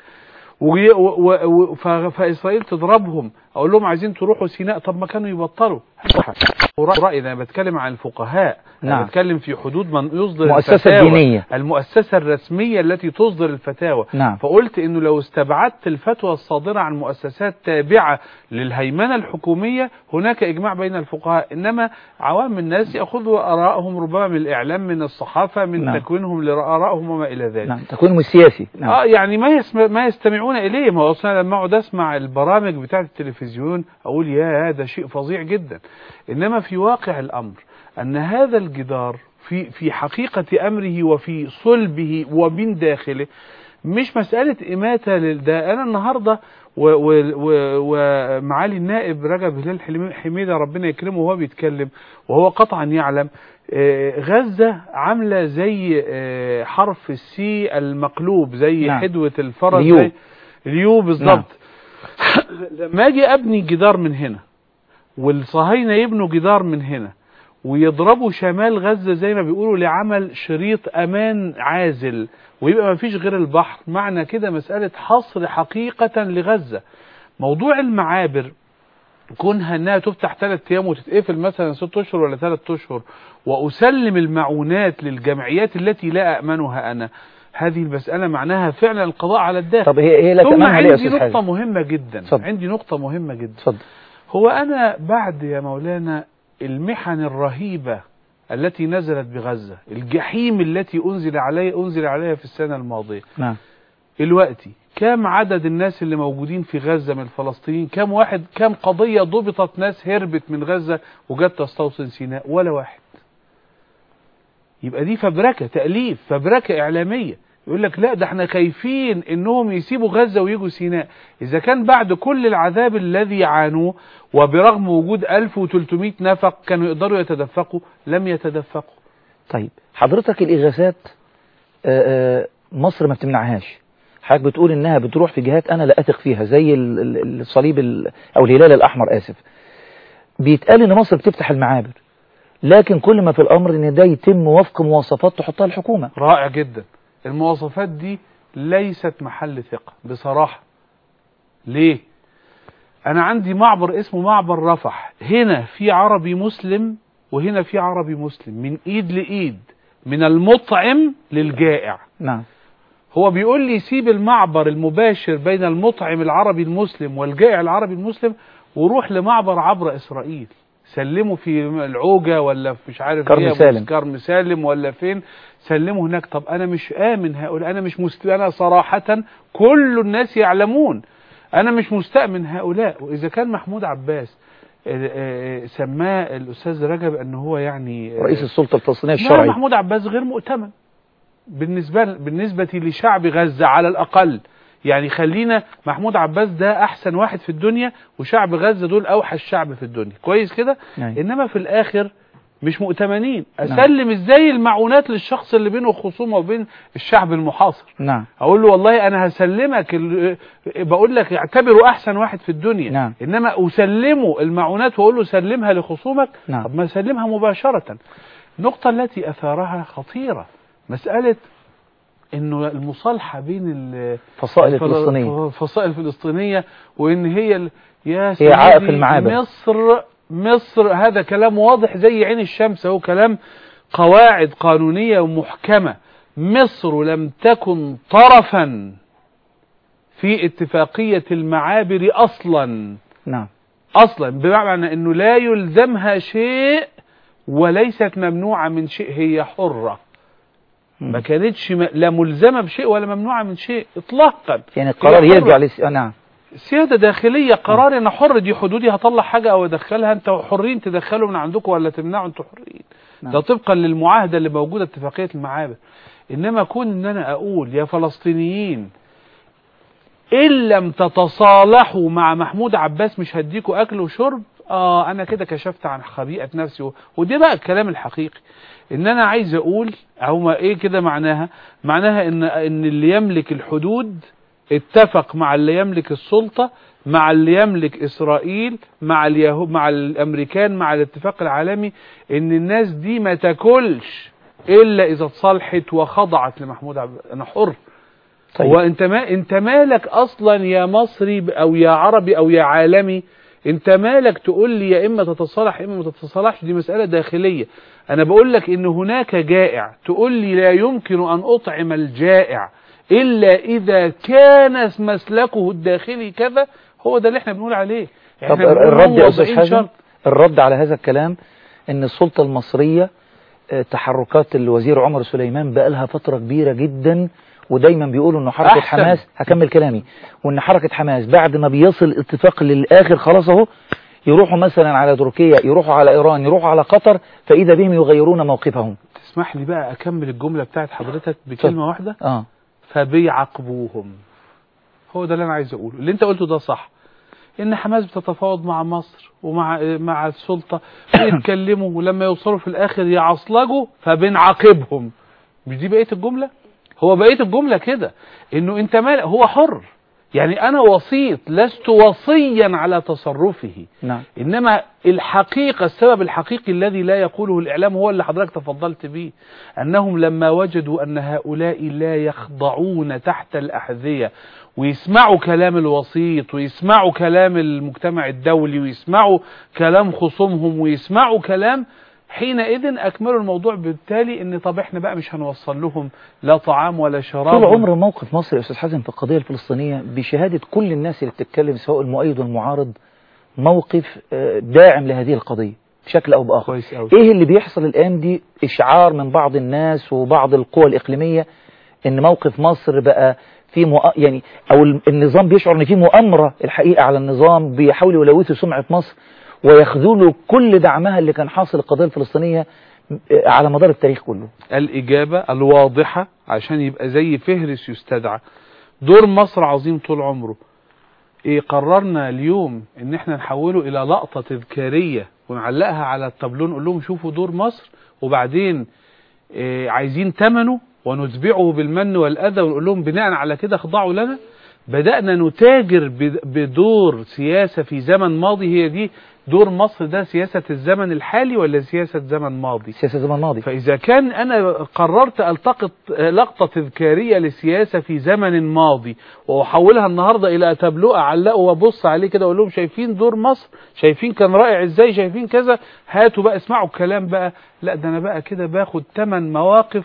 فإسرائيل تضربهم، أقول لهم عايزين تروحوا سيناء، طب ما كانوا يبطلوا. رأيي أنا بتكلم عن الفقهاء. نعم. أنا بتكلم في حدود من يصدر المؤسسة الدينية، المؤسسة الرسمية التي تصدر الفتاوى. نعم. فقلت إنه لو استبعدت الفتوى الصادرة عن مؤسسات تابعة للهيمنة الحكومية هناك إجماع بين الفقهاء، إنما عوام الناس يأخذوا آرائهم ربما من الإعلام، من الصحافة، من نعم. تكوينهم لآرائهم وما إلى ذلك. نعم. تكوينهم السياسي. نعم. آه يعني ما يسمع ما يستمعون إليه. ما أصلا لما أقعد أسمع البرامج بتاعة التلفزيون أقول يا هذا شيء فظيع جدا، إنما في واقع الأمر أن هذا الجدار في في حقيقة أمره وفي صلبه ومن داخله مش مسألة إماتة للده. أنا النهاردة ومعالي النائب رجب هلال حميدة ربنا يكرمه وهو بيتكلم وهو قطعا يعلم غزة عاملة زي حرف السي المقلوب، زي نعم. حدوة الفرس، اليو, زي اليو بالضبط. نعم. لما أجي أبني جدار من هنا والصهاينة يبنوا جدار من هنا ويضربوا شمال غزة زي ما بيقولوا لعمل شريط أمان عازل ويبقى ما فيش غير البحر، معنى كده مسألة حصر حقيقة لغزة. موضوع المعابر كونها انها تفتح ثلاث ايام وتتقفل مثلا ست اشهر ولا ثلاث اشهر واسلم المعونات للجمعيات التي لا أأمنها انا، هذه المسألة معناها فعلا القضاء على الداخل. طب هي هي لا ثم تأمنها ليه يا عندي أستاذ نقطة حازم؟ مهمة جدا. صد. عندي نقطة مهمة جدا. صد. هو أنا بعد يا مولانا المحن الرهيبة التي نزلت بغزة، الجحيم التي أنزل عليه أنزل عليها في السنة الماضية، نعم. دلوقتي كم عدد الناس اللي موجودين في غزة من الفلسطينيين؟ كم واحد، كم قضية ضبطت ناس هربت من غزة وجت تستوطن سيناء؟ ولا واحد. يبقى دي فبركة، تأليف، فبركة إعلامية. يقول لك لا ده احنا خايفين انهم يسيبوا غزة ويجوا سيناء. اذا كان بعد كل العذاب الذي عانوه وبرغم وجود ألف وثلاثمائة نفق كانوا يقدروا يتدفقوا، لم يتدفقوا. طيب حضرتك الإغاثات مصر ما بتمنعهاش، حضرتك بتقول انها بتروح في جهات انا لا اثق فيها زي الصليب او الهلال الاحمر، اسف. بيتقال ان مصر بتفتح المعابر، لكن كل ما في الامر ان ده يتم وفق مواصفات تحطها الحكومة. رائع جدا. المواصفات دي ليست محل ثقة بصراحة. ليه؟ انا عندي معبر اسمه معبر رفح، هنا في عربي مسلم وهنا في عربي مسلم، من ايد لايد، من المطعم للجائع. نعم. هو بيقول لي سيب المعبر المباشر بين المطعم العربي المسلم والجائع العربي المسلم وروح لمعبر عبر اسرائيل. سلموا في العوجة ولا في مش عارف كرم سالم. كرم سالم ولا فين، سلموا هناك. طب انا مش آمن هؤلاء، انا مش مست... انا صراحة كل الناس يعلمون انا مش مستأمن هؤلاء. واذا كان محمود عباس سماه الاستاذ رجب ان هو يعني رئيس السلطة الفلسطينية الشرعي، محمود عباس غير مؤتمن بالنسبة بالنسبة لشعب غزة على الاقل. يعني خلينا محمود عباس ده احسن واحد في الدنيا، وشعب غزة دول اوحش شعب في الدنيا، كويس كده. نعم. انما في الاخر مش مؤتمنين. اسلم نعم. ازاي المعونات للشخص اللي بينه خصومه وبين الشعب المحاصر؟ نعم. اقول له والله انا هسلمك ال... بقول لك اعتبره احسن واحد في الدنيا. نعم. انما اسلمه المعونات واقول له سلمها لخصومك؟ نعم. طب ما اسلمها مباشرة. النقطة التي اثارها خطيرة، مسألة انه المصالحة بين الفصائل الفلسطينية الفصائل الفلسطينية وان هي ال... يا هي عائق المعابر. مصر مصر هذا كلام واضح زي عين الشمس، هو كلام قواعد قانونية ومحكمة. مصر لم تكن طرفا في اتفاقية المعابر اصلا. نعم. اصلا بمعنى انه لا يلزمها شيء وليست ممنوعة من شيء، هي حرة. ما كانتش م... لا ملزمة بشيء ولا ممنوعة من شيء اطلاقا. يعني القرار يرجع لس... نعم سيادة داخلية، قرار انا حر، دي حدودي، هطلع حاجة او ادخلها، انتوا حرين تدخلوا من عندكم ولا تمنعوا، انتوا حرين. نعم. ده طبقا للمعاهدة اللي موجودة اتفاقية المعابر. انما كون ان انا اقول يا فلسطينيين ان لم تتصالحوا مع محمود عباس مش هديكوا اكل وشرب، اه انا كده كشفت عن خبيئة نفسي. ودي بقى الكلام الحقيقي، ان انا عايز اقول او ايه كده معناها معناها ان ان اللي يملك الحدود اتفق مع اللي يملك السلطة، مع اللي يملك اسرائيل، مع اليهود، مع الامريكان، مع الاتفاق العالمي، ان الناس دي ما تاكلش الا اذا اتصالحت وخضعت لمحمود عباس. انا حر. طيب. وانت ما انت مالك اصلا يا مصري او يا عربي او يا عالمي، انت مالك تقول لي يا اما تتصالح يا اما ما تتصالحش؟ دي مسألة داخلية. انا بقول لك ان هناك جائع، تقول لي لا يمكن ان اطعم الجائع الا اذا كان مسلكه الداخلي كذا. هو ده اللي احنا بنقول عليه. طب الرد يا استاذ حازم، الرد على هذا الكلام ان السلطة المصرية تحركات الوزير عمر سليمان بقى لها فترة كبيرة جدا، ودايما بيقولوا انه حركة أحسن. حماس، هكمل كلامي، وان حركة حماس بعد ما بيصل اتفاق للاخر خلاص اهو يروحوا مثلا على تركيا، يروحوا على ايران، يروحوا على قطر، فاذا بهم يغيرون موقفهم. تسمح لي بقى اكمل الجملة بتاعت حضرتك بكلمة طب. واحدة؟ اه فبيعاقبوهم. هو ده اللي انا عايز اقوله. اللي انت قلته ده صح، ان حماس بتتفاوض مع مصر ومع مع السلطة ويتكلموا، ولما يوصلوا في الاخر يعصلجوا فبنعاقبهم. مش دي بقية الجملة؟ هو بقية الجملة كده، انه انت مال، هو حر. يعني انا وسيط، لست وصيا على تصرفه. نعم. انما الحقيقة، السبب الحقيقي الذي لا يقوله الاعلام هو اللي حضرتك تفضلت به، انهم لما وجدوا ان هؤلاء لا يخضعون تحت الاحذية ويسمعوا كلام الوسيط ويسمعوا كلام المجتمع الدولي ويسمعوا كلام خصومهم ويسمعوا كلام، حينئذ اكملوا الموضوع بالتالي ان طب احنا بقى مش هنوصل لهم لا طعام ولا شراب. طول عمر موقف مصر يا استاذ حازم في القضيه الفلسطينيه بشهاده كل الناس اللي بتتكلم سواء المؤيد والمعارض موقف داعم لهذه القضيه بشكل او باخر. ايه اللي بيحصل الان دي اشعار من بعض الناس وبعض القوى الاقليميه ان موقف مصر بقى في مؤ... يعني او النظام بيشعر ان في مؤامره الحقيقه على النظام، بيحاولوا يلوثوا سمعه مصر ويخذلوا كل دعمها اللي كان حاصل القضية الفلسطينية على مدار التاريخ كله. الإجابة الواضحة عشان يبقى زي فهرس يستدعى، دور مصر عظيم طول عمره. إيه قررنا اليوم ان احنا نحوله الى لقطة تذكارية ونعلقها على التابلون، نقول لهم شوفوا دور مصر، وبعدين إيه عايزين ثمنه ونتبعه بالمن والأذى ونقول لهم بناء على كده اخضعوا لنا. بدأنا نتاجر بدور سياسة في زمن ماضي. هي دي دور مصر، ده سياسة الزمن الحالي ولا سياسة زمن ماضي؟ سياسة زمن ماضي. فإذا كان أنا قررت ألتقط لقطة تذكارية لسياسة في زمن ماضي وأحولها النهاردة إلى تابلو أعلقه وأبص عليه كده وأقول لهم شايفين دور مصر، شايفين كان رائع إزاي، شايفين كذا، هاتوا بقى اسمعوا الكلام بقى. لا ده أنا بقى كده باخد ثمان مواقف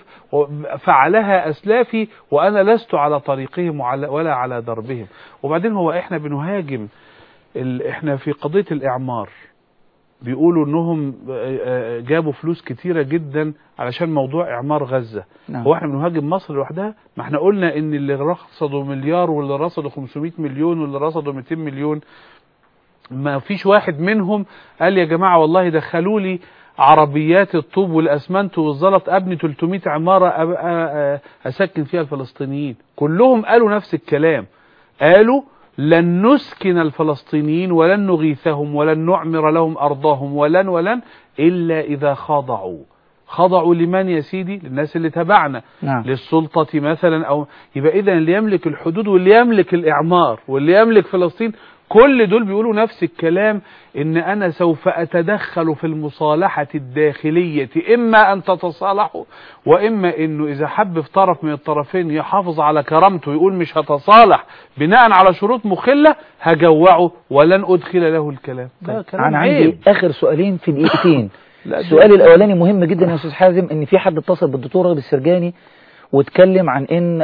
فعلها أسلافي وأنا لست على طريقهم ولا على دربهم. وبعدين هو إحنا بنهاجم ال... احنا في قضية الإعمار بيقولوا انهم جابوا فلوس كتيرة جدا علشان موضوع اعمار غزة. نعم. هو احنا بنهاجم مصر لوحدها؟ ما احنا قلنا ان اللي رصدوا مليار واللي رصدوا خمسمائة مليون واللي رصدوا مئتين مليون، ما فيش واحد منهم قال يا جماعة والله دخلوا لي عربيات الطوب والاسمنت والزلط ابني ثلاثمائة عمارة اسكن فيها الفلسطينيين. كلهم قالوا نفس الكلام، قالوا لن نسكن الفلسطينيين ولن نغيثهم ولن نعمر لهم أرضهم ولن ولن إلا إذا خضعوا. خضعوا لمن يا سيدي؟ للناس اللي تبعنا. نعم. للسلطة مثلا، أو يبقى إذا اللي يملك الحدود واللي يملك الإعمار واللي يملك فلسطين كل دول بيقولوا نفس الكلام، إن أنا سوف أتدخل في المصالحة الداخلية، إما أن تتصالحوا وإما إنه إذا حب في طرف من الطرفين يحافظ على كرامته يقول مش هتصالح بناء على شروط مخلة، هجوعه ولن أدخل له الكلام. ده كلام أنا عيب. عندي آخر سؤالين في دقيقتين. السؤال الأولاني مهم جدا يا أستاذ حازم، إن في حد اتصل بالدكتور رغب السرجاني واتكلم عن إن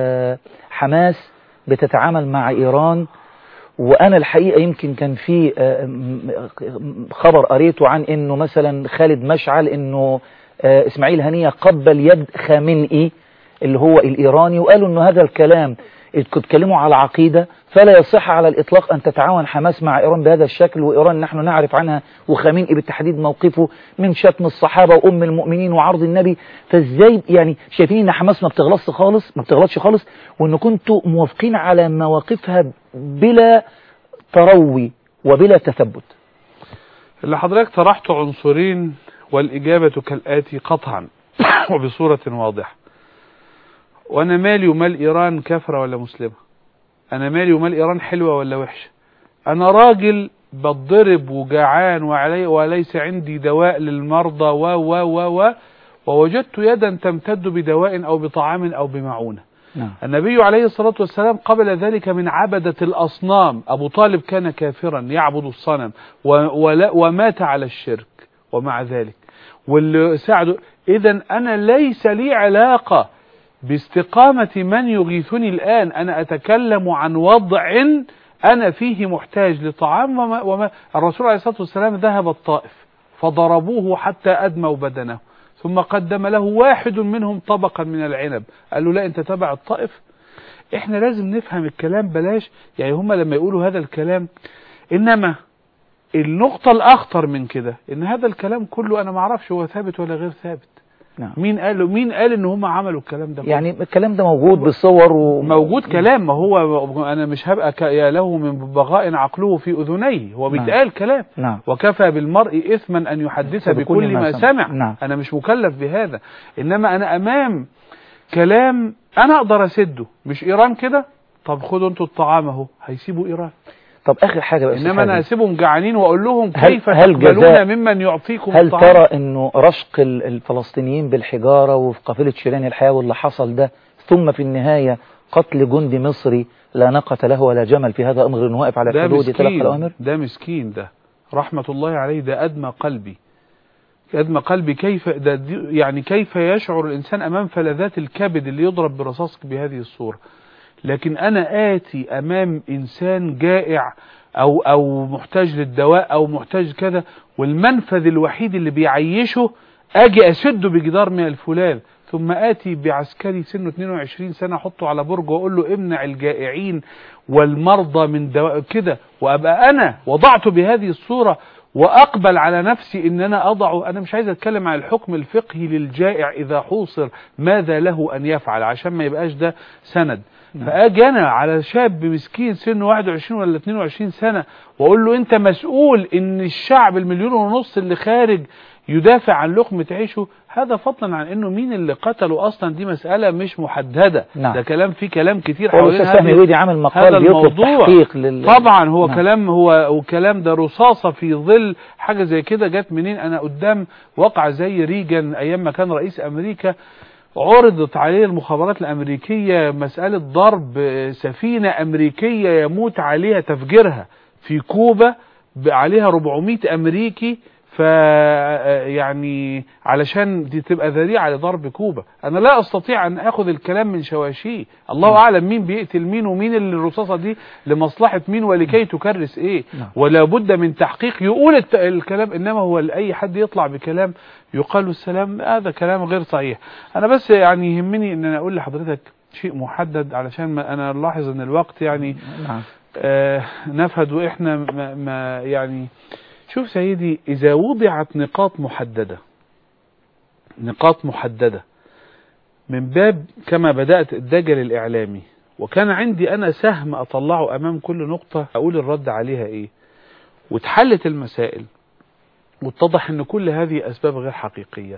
حماس بتتعامل مع إيران، وأنا الحقيقة يمكن كان في خبر قريته عن إنه مثلا خالد مشعل إنه إسماعيل هنية قبل يد خامنئي اللي هو الإيراني، وقالوا إنه هذا الكلام اتكلموا على عقيدة، فلا يصح على الإطلاق أن تتعاون حماس مع إيران بهذا الشكل، وإيران نحن نعرف عنها وخامنئي بالتحديد موقفه من شتم الصحابة وأم المؤمنين وعرض النبي. فإزاي يعني شايفين إن حماس ما بتغلطش خالص ما بتغلطش خالص وإن كنتوا موافقين على مواقفها بلا تروي وبلا تثبت؟ اللي حضرتك طرحت عنصرين والإجابة كالآتي قطعا وبصورة واضحة. وأنا مالي ومال إيران كافرة ولا مسلمة؟ أنا مالي ومال إيران حلوة ولا وحشة؟ أنا راجل بتضرب وجعان وعلي وليس عندي دواء للمرضى و و و و ووجدت يدا تمتد بدواء أو بطعام أو بمعونة. نعم. النبي عليه الصلاة والسلام قبل ذلك من عبدة الأصنام. أبو طالب كان كافرا يعبد الصنم ومات على الشرك، ومع ذلك واللي ساعده. إذن أنا ليس لي علاقة باستقامة من يغيثني الآن، أنا أتكلم عن وضع أنا فيه محتاج لطعام. وما, وما الرسول عليه الصلاة والسلام ذهب الطائف فضربوه حتى أدموا بدنه، ثم قدم له واحد منهم طبقا من العنب، قال له لا أنت تبع الطائف. إحنا لازم نفهم الكلام، بلاش يعني هم لما يقولوا هذا الكلام. إنما النقطة الأخطر من كده إن هذا الكلام كله أنا معرفش هو ثابت ولا غير ثابت. نعم. مين قال مين قال ان هم عملوا الكلام ده؟ يعني الكلام ده موجود بالصور و... موجود كلام. ما هو انا مش هبقى يا له من بغاء عقله في اذنيه، هو بيتقال. نعم. كلام. نعم. وكفى بالمرء اثما ان يحدث بكل ما سمع, سمع. نعم. انا مش مكلف بهذا، انما انا امام كلام انا اقدر اسده. مش ايران كده؟ طب خدوا انتوا الطعام اهو، هيسيبوا ايران؟ طب اخر حاجه بقى، انما انا هسيبهم جعانين واقول لهم كيف تقبلون ممن يعطيكم هل الطعام؟ هل ترى انه رشق الفلسطينيين بالحجاره وفي قافله شيرين الحياه واللي حصل ده، ثم في النهايه قتل جندي مصري لا ناقه له ولا جمل في هذا امر انه واقف على الحدود يتلقى الاوامر؟ ده مسكين، ده رحمه الله عليه، ده ادمى قلبي ادمى قلبي. كيف ده يعني كيف يشعر الانسان امام فلذات الكبد اللي يضرب برصاص بهذه الصوره؟ لكن انا اتي امام انسان جائع او او محتاج للدواء او محتاج كذا، والمنفذ الوحيد اللي بيعيشه اجي اسده بجدار من الفولاذ، ثم اتي بعسكري سنه اثنين وعشرين سنة احطه على برج واقول له امنع الجائعين والمرضى من دواء كده، وابقى انا وضعته بهذه الصورة واقبل على نفسي ان انا اضعه. انا مش عايز اتكلم عن الحكم الفقهي للجائع اذا حوصر ماذا له ان يفعل عشان ما يبقاش ده سند. فاجي انا على شاب مسكين سنه واحد وعشرين ولا اثنين وعشرين سنة واقول له انت مسؤول ان الشعب المليون ونص اللي خارج يدافع عن لقمة عيشه. هذا فضلا عن انه مين اللي قتله اصلا، دي مسألة مش محددة. نعم. ده كلام فيه كلام كتير حوالين هذا عامل مقال بيطلب تحقيق لل... طبعا هو نعم. كلام هو وكلام ده رصاصة في ظل حاجة زي كده. جت منين؟ انا قدام واقع زي ريجن ايام ما كان رئيس امريكا، عرضت عليه المخابرات الامريكية مسألة ضرب سفينة امريكية يموت عليها تفجيرها في كوبا عليها أربعمائة امريكي ف يعني علشان دي تبقى ذريعه لضرب كوبا. انا لا استطيع ان اخذ الكلام من شواشيه، الله اعلم مين بيقتل مين ومين اللي الرصاصه دي لمصلحه مين ولكي تكرس ايه، ولا بد من تحقيق يقول الكلام. انما هو لاي حد يطلع بكلام يقال السلام، هذا كلام غير صحيح. انا بس يعني يهمني ان انا اقول لحضرتك شيء محدد علشان ما انا نلاحظ ان الوقت يعني آه نفهد واحنا ما, ما يعني. شوف سيدي، اذا وضعت نقاط محددة نقاط محددة من باب كما بدأت الدجل الاعلامي، وكان عندي انا سهم اطلعه امام كل نقطة اقول الرد عليها ايه، واتحلت المسائل واتضح ان كل هذه اسباب غير حقيقية،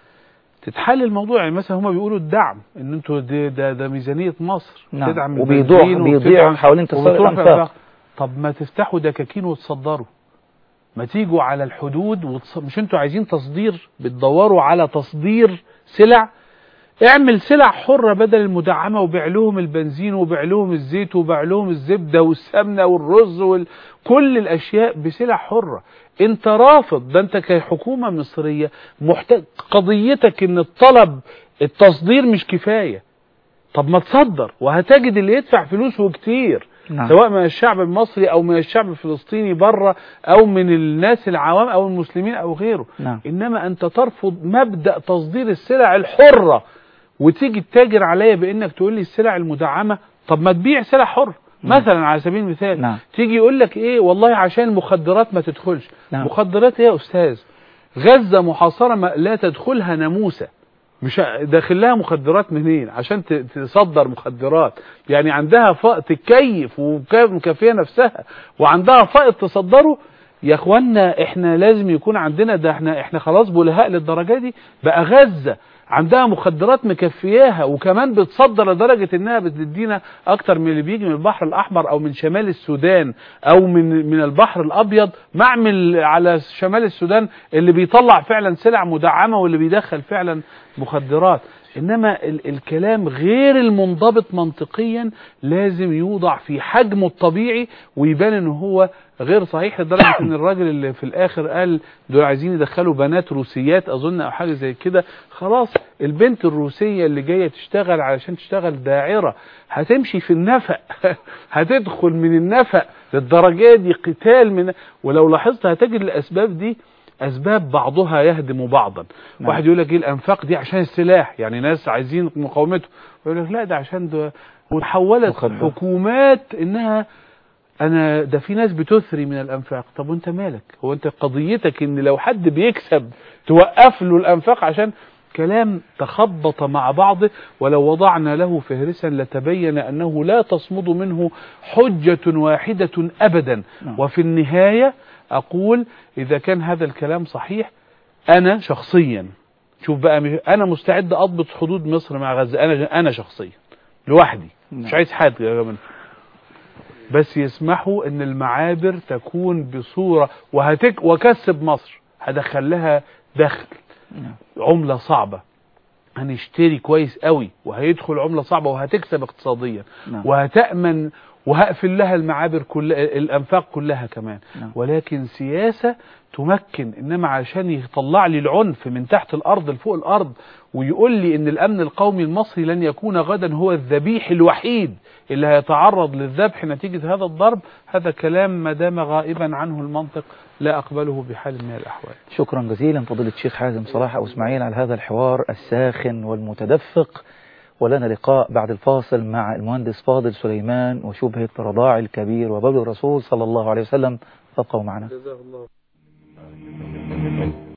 تتحل الموضوع. يعني مثلا هما بيقولوا الدعم ان انتوا ده, ده, ده ميزانية مصر نعم. تدعم وبيضيع بيضيع حوالين تصدير الانفاق. طب ما تفتحوا دكاكين وتصدروا، ما تيجوا على الحدود وتص... مش انتوا عايزين تصدير، بتدوروا على تصدير سلع، اعمل سلع حرة بدل المدعمة، وبيع لهم البنزين وبيع لهم الزيت وبيع لهم الزبدة والسمنة والرز وكل وال... الاشياء بسلع حرة. انت رافض ده، انت كحكومة مصرية محتاج قضيتك ان الطلب التصدير مش كفاية. طب ما تصدر وهتجد اللي يدفع فلوس وكتير، نعم. سواء من الشعب المصري او من الشعب الفلسطيني بره او من الناس العوام او المسلمين او غيره، نعم. انما انت ترفض مبدأ تصدير السلع الحرة وتيجي تتاجر عليا بانك تقول لي السلع المدعمة. طب ما تبيع سلع حرة، نعم. مثلا على سبيل المثال، نعم. تيجي يقول لك ايه والله عشان المخدرات ما تدخلش، نعم. مخدرات ايه يا استاذ؟ غزة محاصرة ما لا تدخلها ناموسة، مش داخل لها مخدرات منين عشان تصدر مخدرات؟ يعني عندها فائض تكيف ومكفيه نفسها وعندها فائض تصدره. يا اخوانا احنا لازم يكون عندنا ده، احنا احنا خلاص بلهاء للدرجه دي. بقى غزة عندها مخدرات مكفياها وكمان بتصدر لدرجة انها بتدينا اكتر من اللي بيجي من البحر الاحمر او من شمال السودان او من من البحر الابيض، معمل على شمال السودان اللي بيطلع فعلا سلع مدعمة واللي بيدخل فعلا مخدرات. انما ال الكلام غير المنضبط منطقيا لازم يوضع في حجمه الطبيعي ويبان ان هو غير صحيح، لدرجة ان الراجل اللي في الاخر قال دول عايزين يدخلوا بنات روسيات اظن او حاجة زي كده. خلاص البنت الروسية اللي جاية تشتغل علشان تشتغل داعرة هتمشي في النفق هتدخل من النفق للدرجة دي قتال من. ولو لاحظت هتجد الاسباب دي اسباب بعضها يهدم بعضا. نعم. واحد يقول لك ايه الانفاق دي عشان السلاح، يعني ناس عايزين مقاومته، يقول لك لا ده عشان ده. وتحولت حكومات انها انا ده في ناس بتثري من الانفاق. طب وانت مالك؟ هو انت قضيتك ان لو حد بيكسب توقف له الانفاق؟ عشان كلام تخبط مع بعضه. ولو وضعنا له فهرسا لتبين انه لا تصمد منه حجة واحدة ابدا. نعم. وفي النهاية اقول اذا كان هذا الكلام صحيح، انا شخصيا شوف بقى انا مستعد اضبط حدود مصر مع غزة، انا انا شخصيا لوحدي. نعم. مش عايز حد منه، بس يسمحوا ان المعابر تكون بصورة وهتك وكسب مصر، هدخل لها دخل. نعم. عملة صعبة هنشتري كويس قوي وهيدخل عملة صعبة وهتكسب اقتصاديا. نعم. وهتأمن وهقفل لها المعابر كلها الانفاق كلها كمان. نعم. ولكن سياسة تمكن. انما عشان يطلع لي العنف من تحت الارض لفوق الارض ويقول لي ان الامن القومي المصري لن يكون غدا هو الذبيح الوحيد اللي هيتعرض للذبح نتيجة هذا الضرب، هذا كلام ما دام غائبا عنه المنطق لا اقبله بحال من الاحوال. شكرا جزيلا فضيلة الشيخ حازم صلاح أبو اسماعيل على هذا الحوار الساخن والمتدفق. ولنا لقاء بعد الفاصل مع المهندس فاضل سليمان وشبهة رضاع الكبير وبول الرسول صلى الله عليه وسلم. فابقوا معنا.